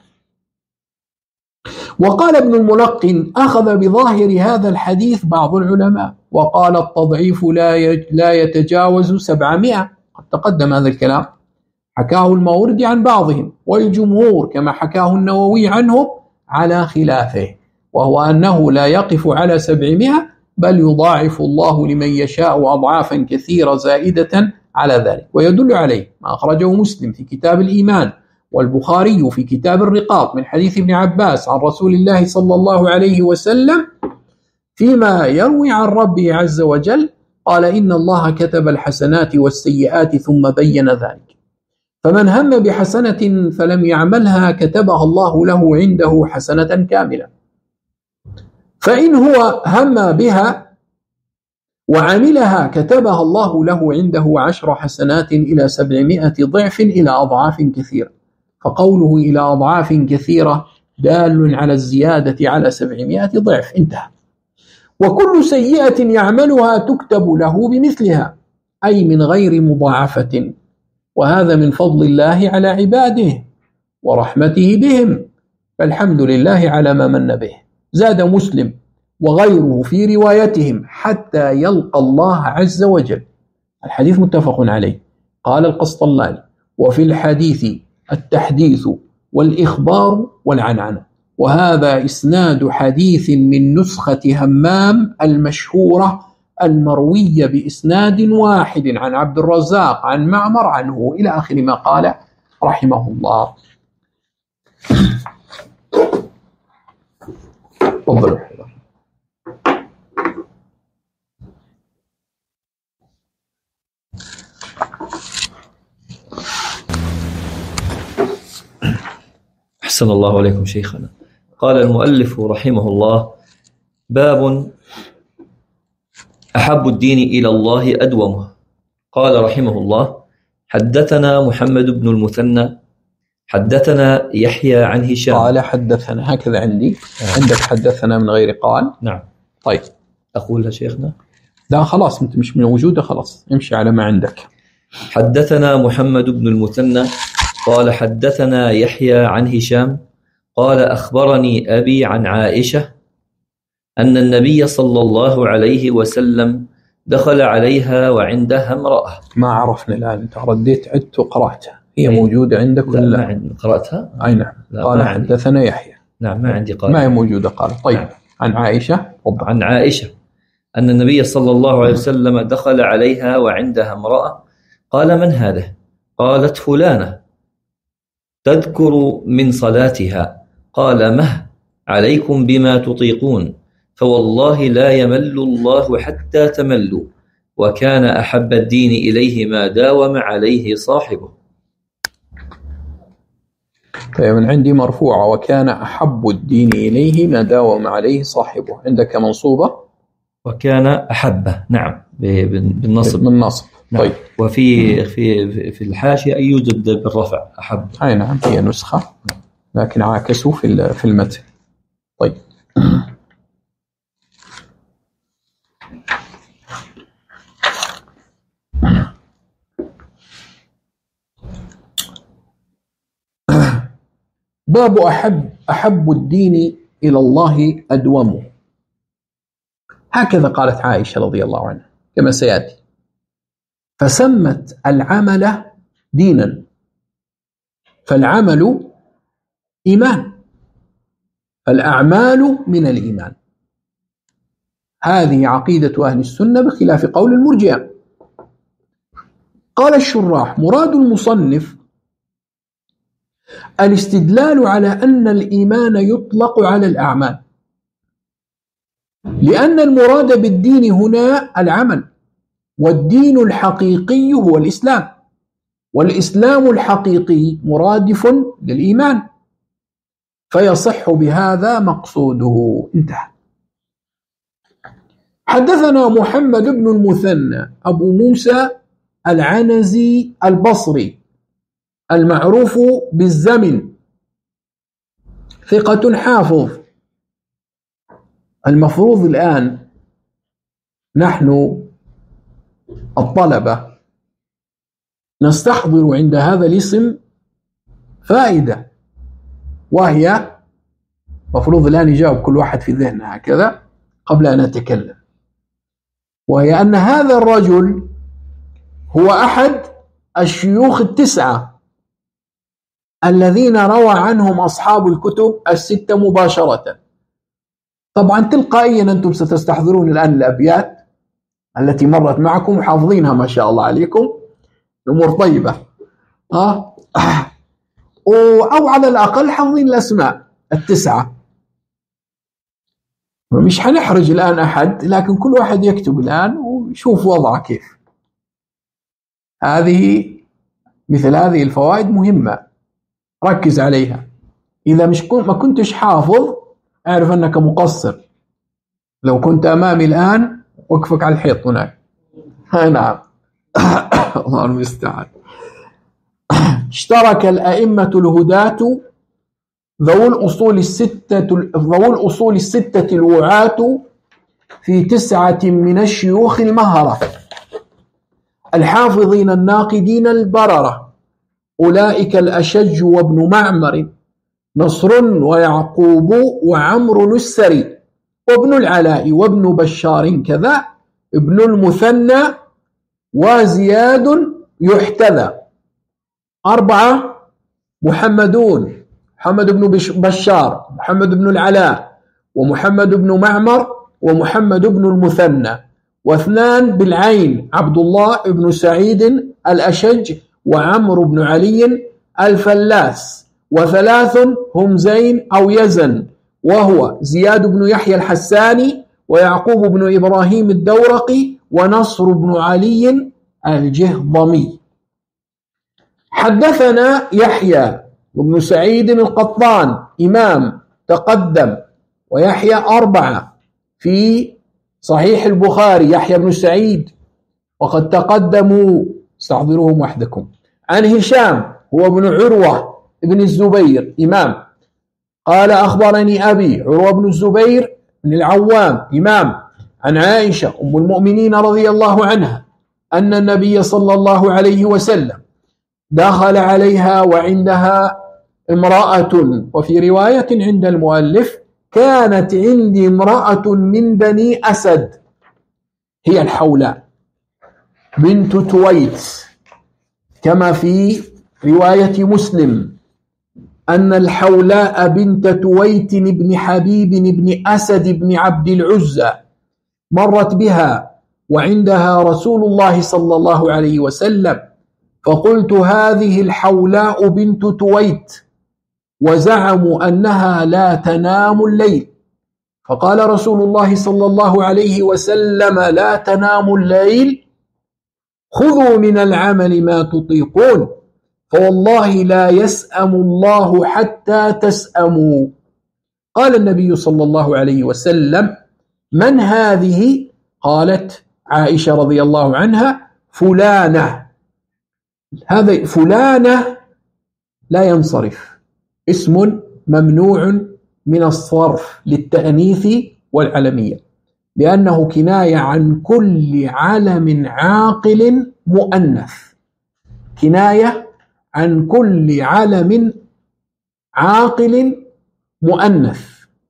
وقال ابن الملقن: أخذ بظاهر هذا الحديث بعض العلماء وقال التضعيف لا يتجاوز 700. قد تقدم هذا الكلام، حكاه الماوردي عن بعضهم، والجمهور كما حكاه النووي عنه على خلافه، وهو أنه لا يقف على 700 بل يضاعف الله لمن يشاء أضعافا كثيرة زائدة على ذلك. ويدل عليه ما أخرجه مسلم في كتاب الإيمان والبخاري في كتاب الرقاق من حديث ابن عباس عن رسول الله صلى الله عليه وسلم فيما يروي عن ربه عز وجل قال: إن الله كتب الحسنات والسيئات ثم بين ذلك، فمن هم بحسنة فلم يعملها كتبها الله له عنده حسنة كاملة، فإن هو هم بها وعملها كتبها الله له عنده 10 حسنات إلى 700 ضعف إلى أضعاف كثيرة. فقوله إلى أضعاف كثيرة دال على الزيادة على 700 ضعف. انتهى. وكل سيئة يعملها تكتب له بمثلها، أي من غير مضاعفة، وهذا من فضل الله على عباده ورحمته بهم، فالحمد لله على ما من به. زاد مسلم وغيره في روايتهم: حتى يلقى الله عز وجل. الحديث متفق عليه. قال القسطلاني: وفي الحديث التحديث والإخبار والعنعنة. وهذا إسناد حديث من نسخة همام المشهورة المروية بإسناد واحد عن عبد الرزاق عن معمر عنه إلى آخر ما قال رحمه الله. تفضلوا. أحسن الله عليكم شيخنا. قال المؤلف رحمه الله: باب أحب الدين إلى الله أدومه. قال رحمه الله: حدثنا محمد بن المثنى حدثنا يحيى عن هشام. قال حدثنا، هكذا عندي. عندك حدثنا من غير قال؟ نعم. طيب أقولها شيخنا؟ لا خلاص، أنت مش موجودة، خلاص امشي على ما عندك. حدثنا محمد بن المثنى قال حدثنا يحيى عن هشام قال أخبرني أبي عن عائشة أن النبي صلى الله عليه وسلم دخل عليها وعندها امرأة. ما عرفنا الآن، أنت رديت عدت وقرأتها، هي موجودة عندك ولا لا؟ ما قرأتها؟ أي نعم. قال حدثنا يحيى. نعم ما عندي قال. ما هي موجودة قال. طيب نعم. عن عائشة. عن عائشة أن النبي صلى الله عليه وسلم دخل عليها وعندها امرأة قال: من هذا؟ قالت: فلانة تذكر من صلاتها. قال: مه عليكم بما تطيقون، فوالله لا يمل الله حتى تملوا، وكان أحب الدين إليه ما داوم عليه صاحبه. طيب من عندي مرفوعة: وكان أحب الدين إليه ما داوم عليه صاحبه. عندك منصوبة؟ وكان أحبه. نعم بالنصب. بالنصب. نعم. طيب. وفي الحاشية يوجد بالرفع أحب. أي نعم، هي نسخة لكن عاكسوا في المتن. طيب. باب أحب الدين إلى الله أدومه. هكذا قالت عائشة رضي الله عنها كما سيأتي، فسمت العمل دينا، فالعمل إيمان، الأعمال من الإيمان. هذه عقيدة أهل السنة بخلاف قول المرجئة. قال الشراح: مراد المصنف الاستدلال على أن الإيمان يطلق على الأعمال، لأن المراد بالدين هنا العمل، والدين الحقيقي هو الإسلام، والإسلام الحقيقي مرادف للإيمان، فيصح بهذا مقصوده. انتهى. حدثنا محمد بن المثنى أبو موسى العنزي البصري المعروف بالزمن، ثقة حافظ. المفروض الآن نحن الطلبة نستحضر عند هذا الاسم فائدة، وهي مفروض الآن يجاوب كل واحد في ذهنه هكذا قبل أن أتكلم، وهي أن هذا الرجل هو أحد الشيوخ التسعة الذين روى عنهم أصحاب الكتب الستة مباشرة. طبعا تلقائيا أنتم ستستحضرون الآن الأبيات التي مرت معكم وحافظينها ما شاء الله عليكم، الأمور طيبة، أو على الأقل حافظين الأسماء التسعة. مش حنحرج الآن أحد، لكن كل واحد يكتب الآن ويشوف وضعه كيف. مثل هذه الفوائد مهمة، ركز عليها. إذا ما كنتش حافظ أعرف أنك مقصر. لو كنت أمامي الآن وقفك على الحيط هناك. نعم. الله المستعان. اشترك الأئمة الهداة ذوو الأصول الستة الوعاة في 9 من الشيوخ المهرة الحافظين الناقدين البررة، أولئك الأشج وابن معمر، نصر ويعقوب وعمر السري، وابن العلاء وابن بشار كذا، ابن المثنى وزياد يحتذى. 4 محمدون: محمد بن بشار، محمد بن العلاء، ومحمد بن معمر، ومحمد بن المثنى. 2 بالعين: عبد الله بن سعيد الأشج، وعمر بن علي الفلاس. 3 هم زين أو يزن، وهو زياد بن يحيى الحساني، ويعقوب بن إبراهيم الدورقي، ونصر بن علي الجهضمي. حدثنا يحيى بن سعيد القطان إمام تقدم، ويحيى 4 في صحيح البخاري، يحيى بن سعيد وقد تقدموا، استحضروهم وحدكم. عن هشام هو ابن عروة ابن الزبير إمام، قال أخبرني أبي عروة بن الزبير بن العوام إمام، عن عائشة أم المؤمنين رضي الله عنها أن النبي صلى الله عليه وسلم دخل عليها وعندها امرأة، وفي رواية عند المؤلف كانت عندي امرأة من بني أسد، هي الحولاء بنت تويت، كما في رواية مسلم أن الحولاء بنت تويت بن حبيب بن أسد بن عبد العزى مرت بها وعندها رسول الله صلى الله عليه وسلم، فقلت هذه الحولاء بنت تويت، وزعموا أنها لا تنام الليل، فقال رسول الله صلى الله عليه وسلم لا تنام الليل، خذوا من العمل ما تطيقون، فوالله لا يسأم الله حتى تسأموا. قال النبي صلى الله عليه وسلم من هذه؟ قالت عائشة رضي الله عنها فلانة. هذا فلانة لا ينصرف، اسم ممنوع من الصرف للتأنيث والعلمية، لأنه كناية عن كل علم عاقل مؤنث، كناية عن كل علم عاقل مؤنث.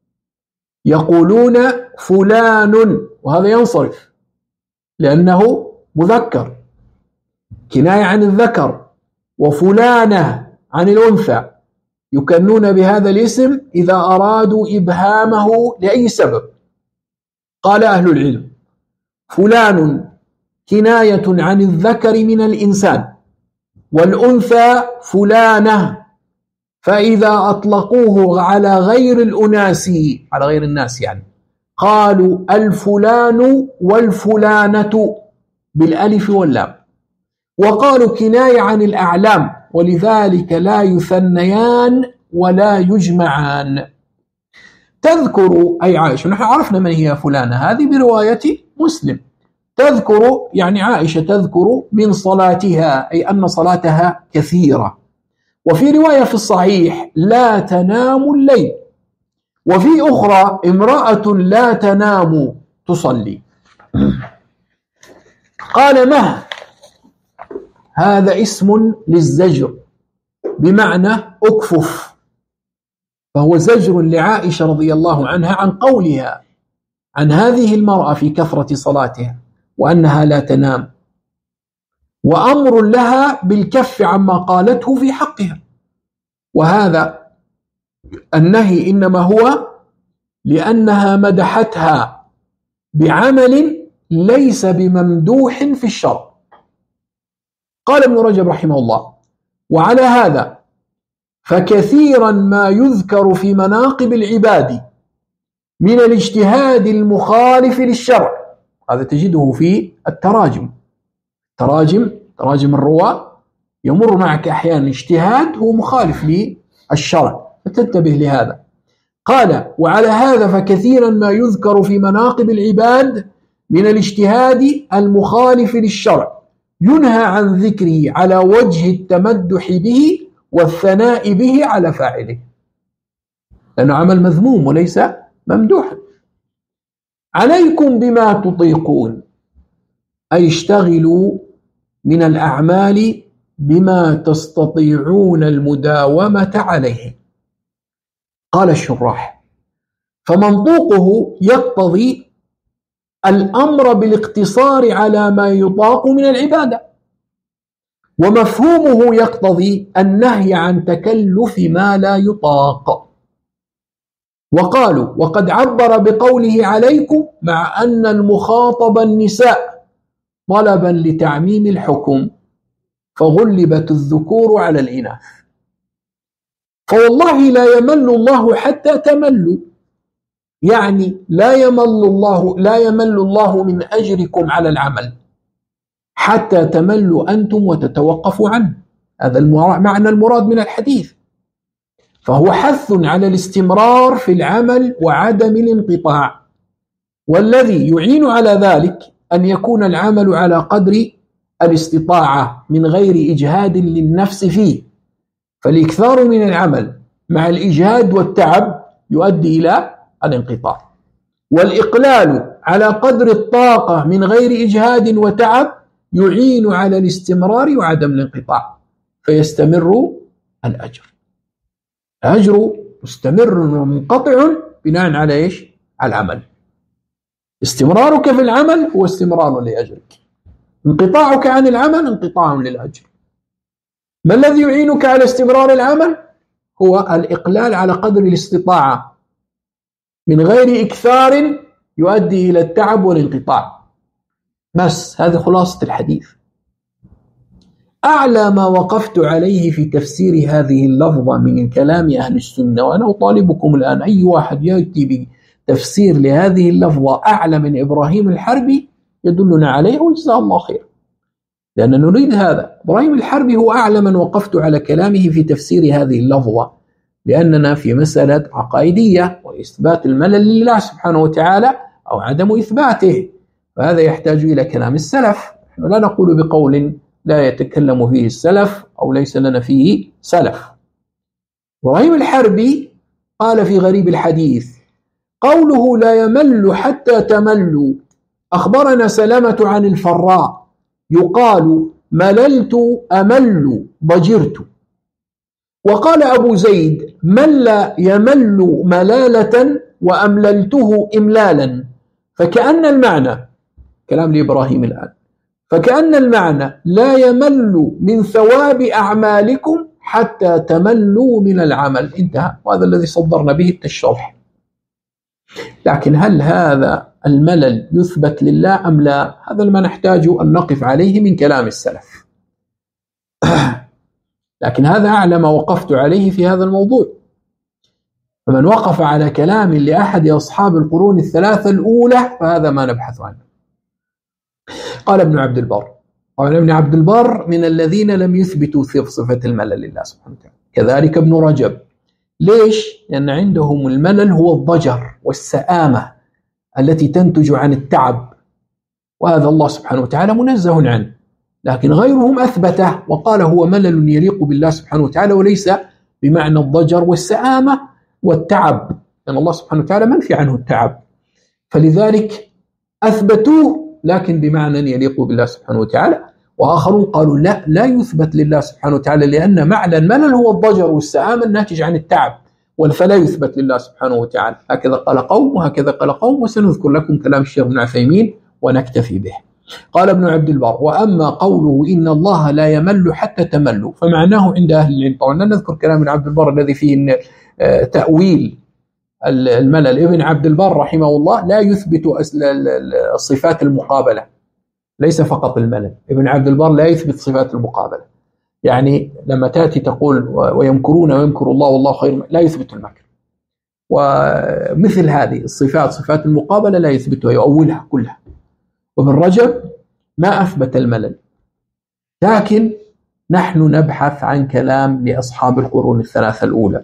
يقولون فلان وهذا ينصرف لأنه مذكر، كناية عن الذكر، وفلانة عن الأنثى، يكنون بهذا الاسم إذا أرادوا إبهامه لأي سبب. قال أهل العلم فلان كناية عن الذكر من الإنسان، والأنثى فلانة، فإذا أطلقوه على غير الأناس، على غير الناس يعني، قالوا الفلان والفلانة بالألف واللام. وقالوا كناية عن الأعلام، ولذلك لا يثنيان ولا يجمعان. تذكر أي عائشة، نحن عرفنا من هي فلانة هذه برواية مسلم، تذكر يعني عائشة تذكر من صلاتها، أي أن صلاتها كثيرة، وفي رواية في الصحيح لا تنام الليل، وفي أخرى امرأة لا تنام تصلي. قال مه هذا اسم للزجر بمعنى أكفف، فهو زجر لعائشة رضي الله عنها عن قولها عن هذه المرأة في كثرة صلاتها وأنها لا تنام، وأمر لها بالكف عما قالته في حقها. وهذا النهي إنما هو لأنها مدحتها بعمل ليس بممدوح في الشرع. قال ابن رجب رحمه الله: وعلى هذا فكثيرا ما يذكر في مناقب العباد من الاجتهاد المخالف للشرع. هذا تجده في التراجم، تراجم الرواة يمر معك أحيانا اجتهاد هو مخالف للشرع، فتنتبه لهذا. قال: وعلى هذا فكثيرا ما يذكر في مناقب العباد من الاجتهاد المخالف للشرع ينهى عن ذكره على وجه التمدح به والثناء به على فاعله، لأنه عمل مذموم وليس ممدوحا. عليكم بما تطيقون، أي اشتغلوا من الأعمال بما تستطيعون المداومة عليه. قال الشراح: فمنطوقه يقتضي الأمر بالاقتصار على ما يطاق من العبادة، ومفهومه يقتضي النهي عن تكلف ما لا يطاق. وقالوا: وقد عبر بقوله عليكم مع أن المخاطب النساء طلبا لتعميم الحكم، فغلبت الذكور على الإناث. فوالله لا يمل الله حتى تملوا، يعني لا يمل الله من أجركم على العمل حتى تملوا أنتم وتتوقفوا عنه. هذا معنى المراد من الحديث. فهو حث على الاستمرار في العمل وعدم الانقطاع، والذي يعين على ذلك أن يكون العمل على قدر الاستطاعة من غير إجهاد للنفس فيه، فالإكثار من العمل مع الإجهاد والتعب يؤدي إلى الانقطاع، والإقلال على قدر الطاقة من غير إجهاد وتعب يعين على الاستمرار وعدم الانقطاع، فيستمر الأجر. الأجر مستمر ومنقطع بناء على إيش؟ على العمل. استمرارك في العمل هو استمرار لأجرك، انقطاعك عن العمل انقطاع للأجر. ما الذي يعينك على استمرار العمل؟ هو الإقلال على قدر الاستطاعة من غير إكثار يؤدي إلى التعب والانقطاع. بس هذه خلاصة الحديث. أعلى ما وقفت عليه في تفسير هذه اللفظة من كلام أهل السنة، وأنا أطالبكم الآن أي واحد يأتي بتفسير لهذه اللفظة أعلى من إبراهيم الحربي يدلنا عليه، وجزاه الله خير، لأننا نريد هذا. إبراهيم الحربي هو أعلى من وقفت على كلامه في تفسير هذه اللفظة، لأننا في مسألة عقائدية وإثبات الملل لله سبحانه وتعالى أو عدم إثباته، فهذا يحتاج إلى كلام السلف. نحن لا نقول بقول لا يتكلم فيه السلف أو ليس لنا فيه سلف. إبراهيم الحربي قال في غريب الحديث: قوله لا يمل حتى تملوا، أخبرنا سلامة عن الفراء يقال مللت أمل ضجرت. وقال أبو زيد: مل يمل ملالة وأمللته إملالا. فكأن المعنى، كلام لإبراهيم الآن، فكأن المعنى لا يمل من ثواب أعمالكم حتى تملوا من العمل. انتهى، وهذا الذي صدرنا به الشرح. لكن هل هذا الملل يثبت لله أم لا؟ هذا ما نحتاج أن نقف عليه من كلام السلف. لكن هذا أعلى ما وقفت عليه في هذا الموضوع. فمن وقف على كلام لأحد أصحاب القرون الثلاثة الأولى فهذا ما نبحث عنه. قال ابن عبد البر: قال ابن عبد البر من الذين لم يثبتوا صفة الملل لله سبحانه وتعالى. كذلك ابن رجب. ليش؟ لأن عندهم الملل هو الضجر والسآمة التي تنتج عن التعب، وهذا الله سبحانه وتعالى منزه عنه. لكن غيرهم أثبته وقال هو ملل يليق بالله سبحانه وتعالى وليس بمعنى الضجر والسآمة والتعب، لأن الله سبحانه وتعالى منفي عنه التعب، فلذلك أثبتوه لكن بمعنى يليق بالله سبحانه وتعالى. وآخرون قالوا لا يثبت لله سبحانه وتعالى، لأن معنى الملل هو الضجر والسآمة الناتج عن التعب، فلا يثبت لله سبحانه وتعالى. هكذا قال قوم وهكذا قال قوم، وسنذكر لكم كلام الشيخ ابن عثيمين ونكتفي به. قال ابن عبد البر: وأما قوله إن الله لا يمل حتى تملوا فمعناه عند أهل العلم، طبعا نذكر كلام ابن عبد البر الذي فيه تأويل الملل. ابن عبد البر رحمه الله لا يثبت الصفات المقابلة، ليس فقط الملل، ابن عبد البر لا يثبت صفات المقابلة، يعني لما تأتي تقول ويمكرون ويمكر الله والله خير، لا يثبت المكر، ومثل هذه الصفات صفات المقابلة لا يثبتها، يؤولها كلها. وابن رجب ما أثبت الملل، لكن نحن نبحث عن كلام لأصحاب القرون الثلاثة الأولى.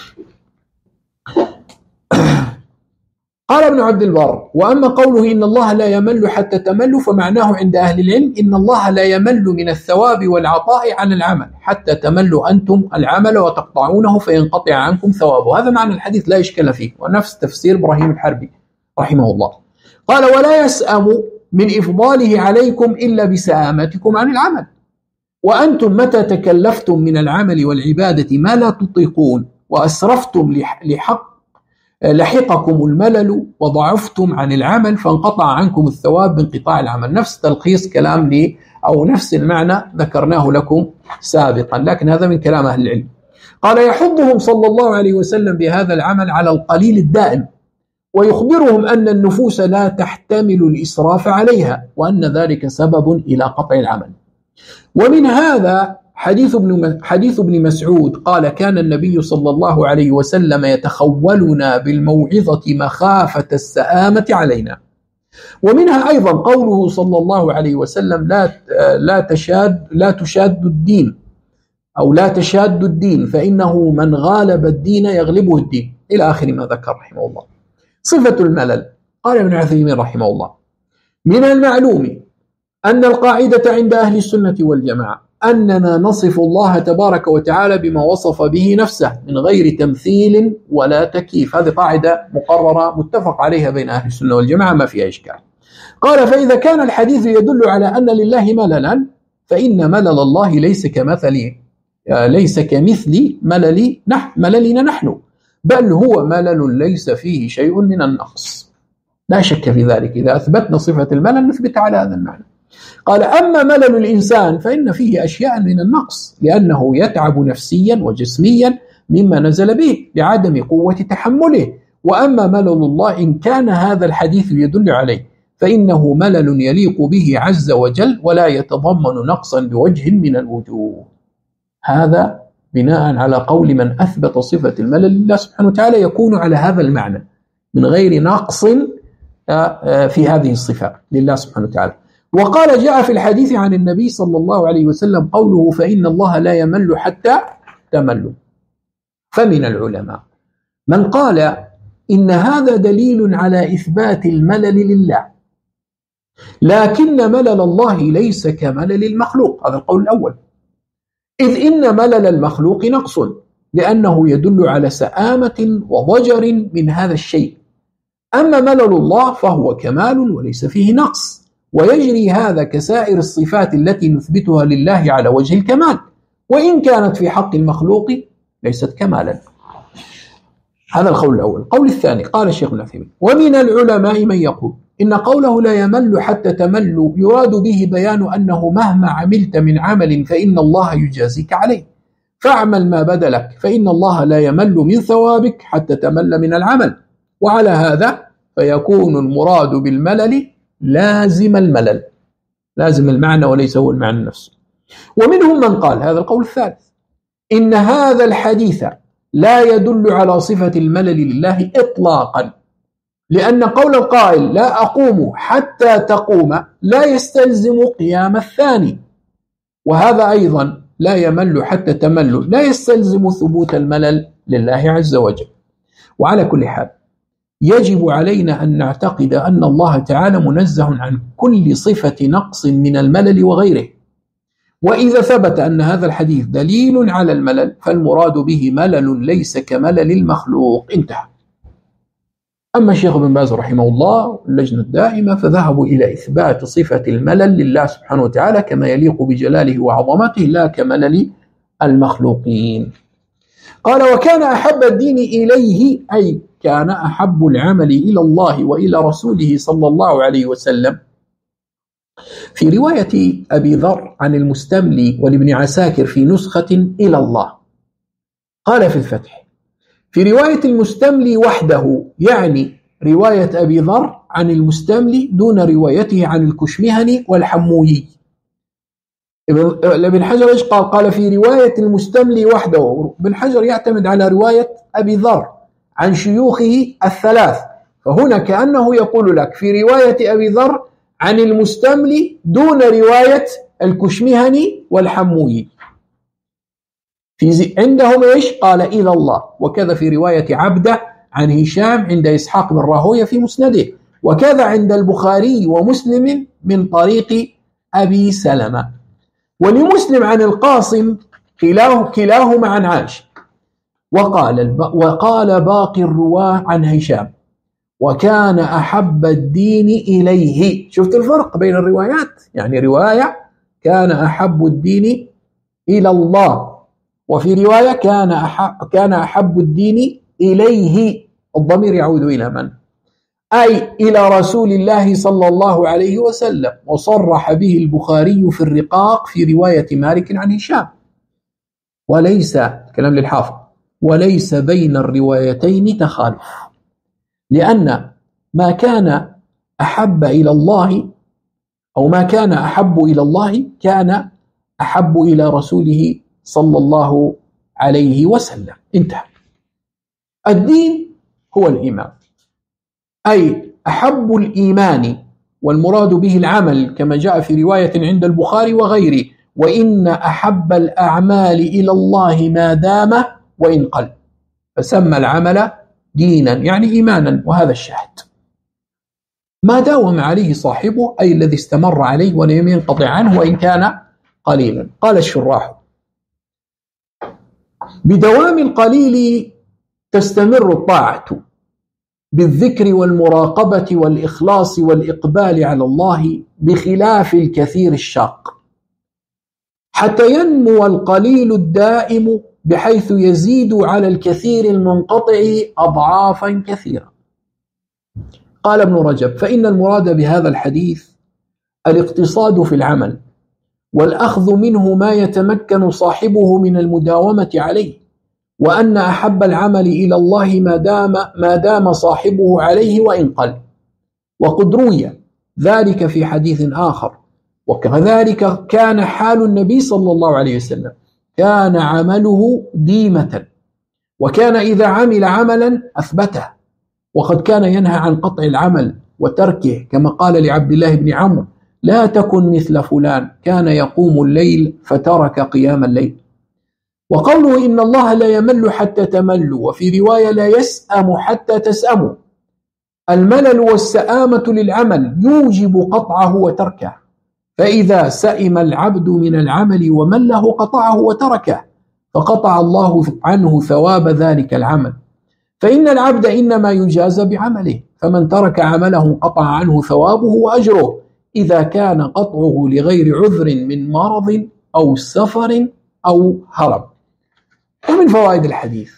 قال ابن عبد البر: وأما قوله إن الله لا يمل حتى تملوا فمعناه عند أهل العلم إن الله لا يمل من الثواب والعطاء عن العمل حتى تملوا أنتم العمل وتقطعونه فينقطع عنكم ثوابه. هذا معنى الحديث لا إشكال فيه، ونفس تفسير إبراهيم الحربي رحمه الله. قال: ولا يسأم من إفضاله عليكم إلا بسآمتكم عن العمل، وأنتم متى تكلفتم من العمل والعبادة ما لا تطيقون وأسرفتم لحقكم الملل وضعفتم عن العمل فانقطع عنكم الثواب بانقطاع العمل. نفس تلخيص كلام لي أو نفس المعنى ذكرناه لكم سابقا، لكن هذا من كلام أهل العلم. قال: يحضهم صلى الله عليه وسلم بهذا العمل على القليل الدائم، ويخبرهم أن النفوس لا تحتمل الإسراف عليها، وأن ذلك سبب إلى قطع العمل. ومن هذا حديث ابن مسعود قال: كان النبي صلى الله عليه وسلم يتخولنا بالموعظة مخافة السآمة علينا. ومنها أيضا قوله صلى الله عليه وسلم: لا تشاد الدين أو لا تشاد الدين فإنه من غالب الدين يغلبه الدين، إلى آخر ما ذكر رحمه الله. صفة الملل. قال ابن عثيمين رحمه الله: من المعلوم أن القاعدة عند أهل السنة والجماعة أننا نصف الله تبارك وتعالى بما وصف به نفسه من غير تمثيل ولا تكييف. هذه قاعدة مقررة متفق عليها بين أهل السنة والجماعة ما فيها إشكال. قال: فإذا كان الحديث يدل على أن لله مللا فإن ملل الله ليس كمثل مللنا نحن، بل هو ملل ليس فيه شيء من النقص، لا شك في ذلك. إذا أثبتنا صفة الملل نثبت على هذا المعنى. قال: أما ملل الإنسان فإن فيه أشياء من النقص، لأنه يتعب نفسيا وجسميا مما نزل به لعدم قوة تحمله. وأما ملل الله إن كان هذا الحديث يدل عليه فإنه ملل يليق به عز وجل ولا يتضمن نقصا بوجه من الوجوه. هذا بناء على قول من أثبت صفة الملل لله سبحانه وتعالى، يكون على هذا المعنى من غير نقص في هذه الصفة لله سبحانه وتعالى. وقال: جاء في الحديث عن النبي صلى الله عليه وسلم قوله: فإن الله لا يمل حتى تملوا. فمن العلماء من قال إن هذا دليل على إثبات الملل لله، لكن ملل الله ليس كملل المخلوق. هذا القول الأول، إذ إن ملل المخلوق نقص، لأنه يدل على سآمة وضجر من هذا الشيء. أما ملل الله فهو كمال وليس فيه نقص، ويجري هذا كسائر الصفات التي نثبتها لله على وجه الكمال، وإن كانت في حق المخلوق ليست كمالا. هذا القول الأول. القول الثاني قال الشيخ ابن عثيمين: ومن العلماء من يقول إن قوله لا يمل حتى تمل يراد به بيان أنه مهما عملت من عمل فإن الله يجازيك عليه، فاعمل ما بدلك فإن الله لا يمل من ثوابك حتى تمل من العمل. وعلى هذا فيكون المراد بالملل لازم الملل، لازم المعنى وليس هو المعنى نفسه. ومنهم من قال، هذا القول الثالث، إن هذا الحديث لا يدل على صفة الملل لله إطلاقا، لأن قول القائل لا أقوم حتى تقوم لا يستلزم قيام الثاني، وهذا أيضا لا يمل حتى تمل لا يستلزم ثبوت الملل لله عز وجل. وعلى كل حال يجب علينا أن نعتقد أن الله تعالى منزه عن كل صفة نقص من الملل وغيره، وإذا ثبت أن هذا الحديث دليل على الملل فالمراد به ملل ليس كملل المخلوق. انتهى. أما الشيخ ابن باز رحمه الله اللجنة الدائمة فذهبوا إلى إثبات صفة الملل لله سبحانه وتعالى كما يليق بجلاله وعظمته لا كملل المخلوقين. قال وكان أحب الدين إليه أي كان أحب العمل إلى الله وإلى رسوله صلى الله عليه وسلم. في رواية أبي ذر عن المستملي والابن عساكر في نسخة إلى الله قال في الفتح في رواية المستملي وحده يعني رواية أبي ذر عن المستملي دون روايته عن الكشمهني والحمويي. ابن حجر إيش قال؟ قال في رواية المستملي وحده. ابن حجر يعتمد على رواية أبي ذر عن شيوخه الثلاث، فهنا كأنه يقول لك في رواية أبي ذر عن المستملي دون رواية الكشمهني والحمويي. عندهم إيش؟ قال إلى الله. وكذا في رواية عبده عن هشام عند إسحاق بن راهويه في مسنده، وكذا عند البخاري ومسلم من طريق أبي سلمة. ولمسلم عن القاسم كلاهما عن عائشة. وقال باقي الرواة عن هشام وكان أحب الدين إليه. شفت الفرق بين الروايات؟ يعني رواية كان أحب الدين إلى الله، وفي رواية كان أحب الدين إليه. الضمير يعود إلى من؟ أي إلى رسول الله صلى الله عليه وسلم. وصرح به البخاري في الرقاق في رواية مالك عن هشام. وليس كلام للحافظ وليس بين الروايتين تخالف، لأن ما كان أحب إلى الله أو ما كان أحب إلى الله كان أحب إلى رسوله صلى الله عليه وسلم. انتهى. الدين هو الإيمان، أي أحب الإيمان والمراد به العمل كما جاء في رواية عند البخاري وغيره وإن أحب الأعمال إلى الله ما دام وإن قل، فسمى العمل دينا يعني إيمانا، وهذا الشاهد. ما داوم عليه صاحبه أي الذي استمر عليه ولم ينقطع عنه وإن كان قليلا. قال الشراح بدوام القليل تستمر الطاعة بالذكر والمراقبة والإخلاص والإقبال على الله بخلاف الكثير الشاق، حتى ينمو القليل الدائم بحيث يزيد على الكثير المنقطع أضعافا كثيرة. قال ابن رجب فإن المراد بهذا الحديث الاقتصاد في العمل والأخذ منه ما يتمكن صاحبه من المداومة عليه، وأن أحب العمل إلى الله ما دام صاحبه عليه وإن قل. وقد روي ذلك في حديث آخر. وكذلك كان حال النبي صلى الله عليه وسلم، كان عمله ديمة، وكان إذا عمل عملا أثبته، وقد كان ينهى عن قطع العمل وتركه كما قال لعبد الله بن عمرو لا تكن مثل فلان كان يقوم الليل فترك قيام الليل. وقوله إن الله لا يمل حتى تملوا، وفي رواية لا يسأم حتى تسأموا. الملل والسآمة للعمل يوجب قطعه وتركه، فإذا سئم العبد من العمل ومله قطعه وتركه فقطع الله عنه ثواب ذلك العمل. فإن العبد إنما يجازى بعمله، فمن ترك عمله قطع عنه ثوابه وأجره إذا كان قطعه لغير عذر من مرض أو سفر أو هرب. ومن فوائد الحديث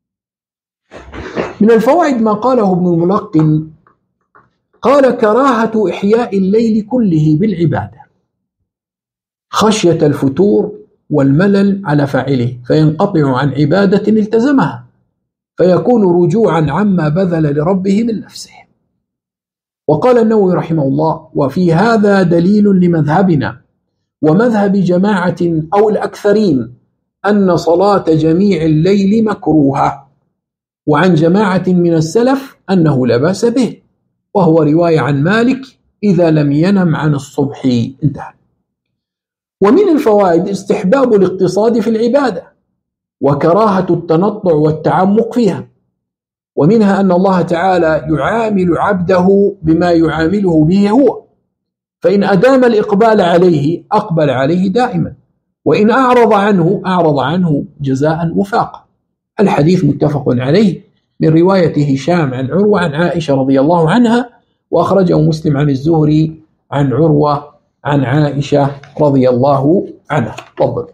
من الفوائد ما قاله ابن الملقن قال كراهة إحياء الليل كله بالعبادة خشية الفتور والملل على فاعله فينقطع عن عبادة التزمها فيكون رجوعا عما بذل لربه من نفسه. وقال النووي رحمه الله وفي هذا دليل لمذهبنا ومذهب جماعة أو الأكثرين أن صلاة جميع الليل مكروهة، وعن جماعة من السلف أنه لا بأس به، وهو رواية عن مالك إذا لم ينم عن الصبح. انتهى. ومن الفوائد استحباب الاقتصاد في العبادة وكراهة التنطع والتعمق فيها، ومنها أن الله تعالى يعامل عبده بما يعامله به هو، فإن أدام الإقبال عليه أقبل عليه دائما، وإن أعرض عنه جزاء وفاقا. الحديث متفق عليه من رواية هشام عن عروة عن عائشة رضي الله عنها، وأخرجه مسلم عن الزهري عن عروة عن عائشة رضي الله عنها. تفضل.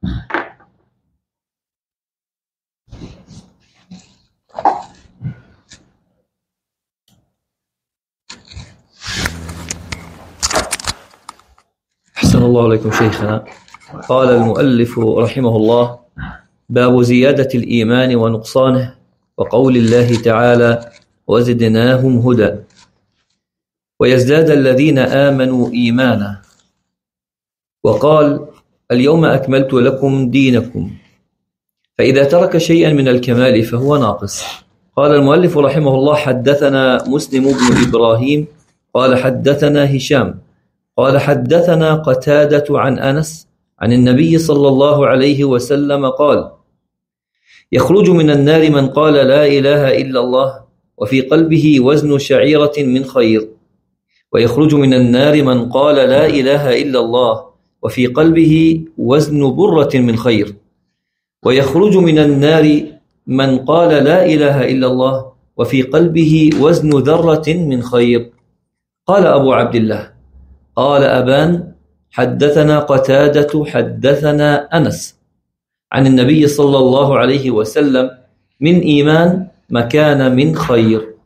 أحسن الله عليكم شيخنا. قال المؤلف رحمه الله: باب زيادة الإيمان ونقصانه، وقول الله تعالى: وزدناهم هدى. ويزداد الذين آمنوا إيمانا. وقال: اليوم أكملت لكم دينكم. فإذا ترك شيئا من الكمال فهو ناقص. قال المؤلف رحمه الله: حدثنا مسلم بن إبراهيم قال حدثنا هشام قال حدثنا قتادة عن أنس عن النبي صلى الله عليه وسلم قال: يخرج من النار من قال لا إله إلا الله وفي قلبه وزن شعيرة من خير، ويخرج من النار من قال لا إله إلا الله وفي قلبه وزن برة من خير، ويخرج من النار من قال لا إله إلا الله وفي قلبه وزن ذرة من خير. قال أبو عبد الله: قال أبان: حدثنا قتادة حدثنا أنس عن النبي صلى الله عليه وسلم: من إيمان مكان من خير.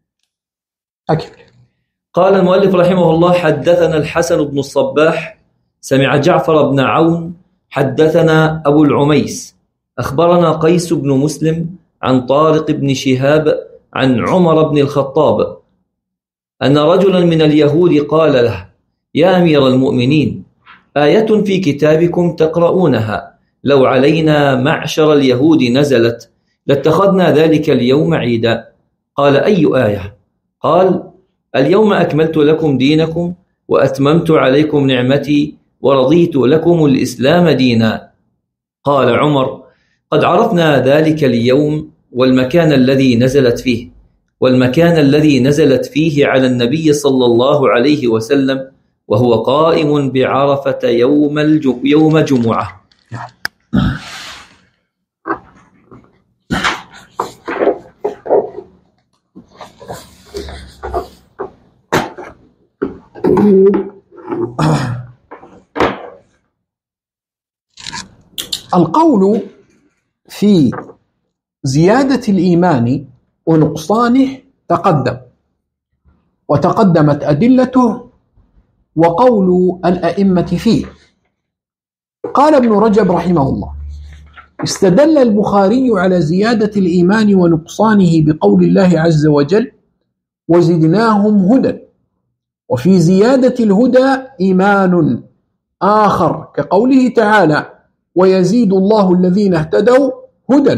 أكبر. قال المؤلف رحمه الله: حدثنا الحسن بن الصباح سمع جعفر بن عون حدثنا أبو العميس أخبرنا قيس بن مسلم عن طارق بن شهاب عن عمر بن الخطاب أن رجلا من اليهود قال له: يا أمير المؤمنين، آية في كتابكم تقرؤونها لو علينا معشر اليهود نزلت لاتخذنا ذلك اليوم عيدا. قال: أي آية؟ قال: اليوم أكملت لكم دينكم وأتممت عليكم نعمتي ورضيت لكم الإسلام دينا. قال عمر: قد عرفنا ذلك اليوم والمكان الذي نزلت فيه، والمكان الذي نزلت فيه على النبي صلى الله عليه وسلم وهو قائم بعرفة يوم جمعة. القول في زيادة الإيمان ونقصانه تقدم، وتقدمت أدلته وقول الأئمة فيه. قال ابن رجب رحمه الله: استدل البخاري على زيادة الإيمان ونقصانه بقول الله عز وجل: وزدناهم هدى. وفي زيادة الهدى إيمان آخر كقوله تعالى: ويزيد الله الذين اهتدوا هدى.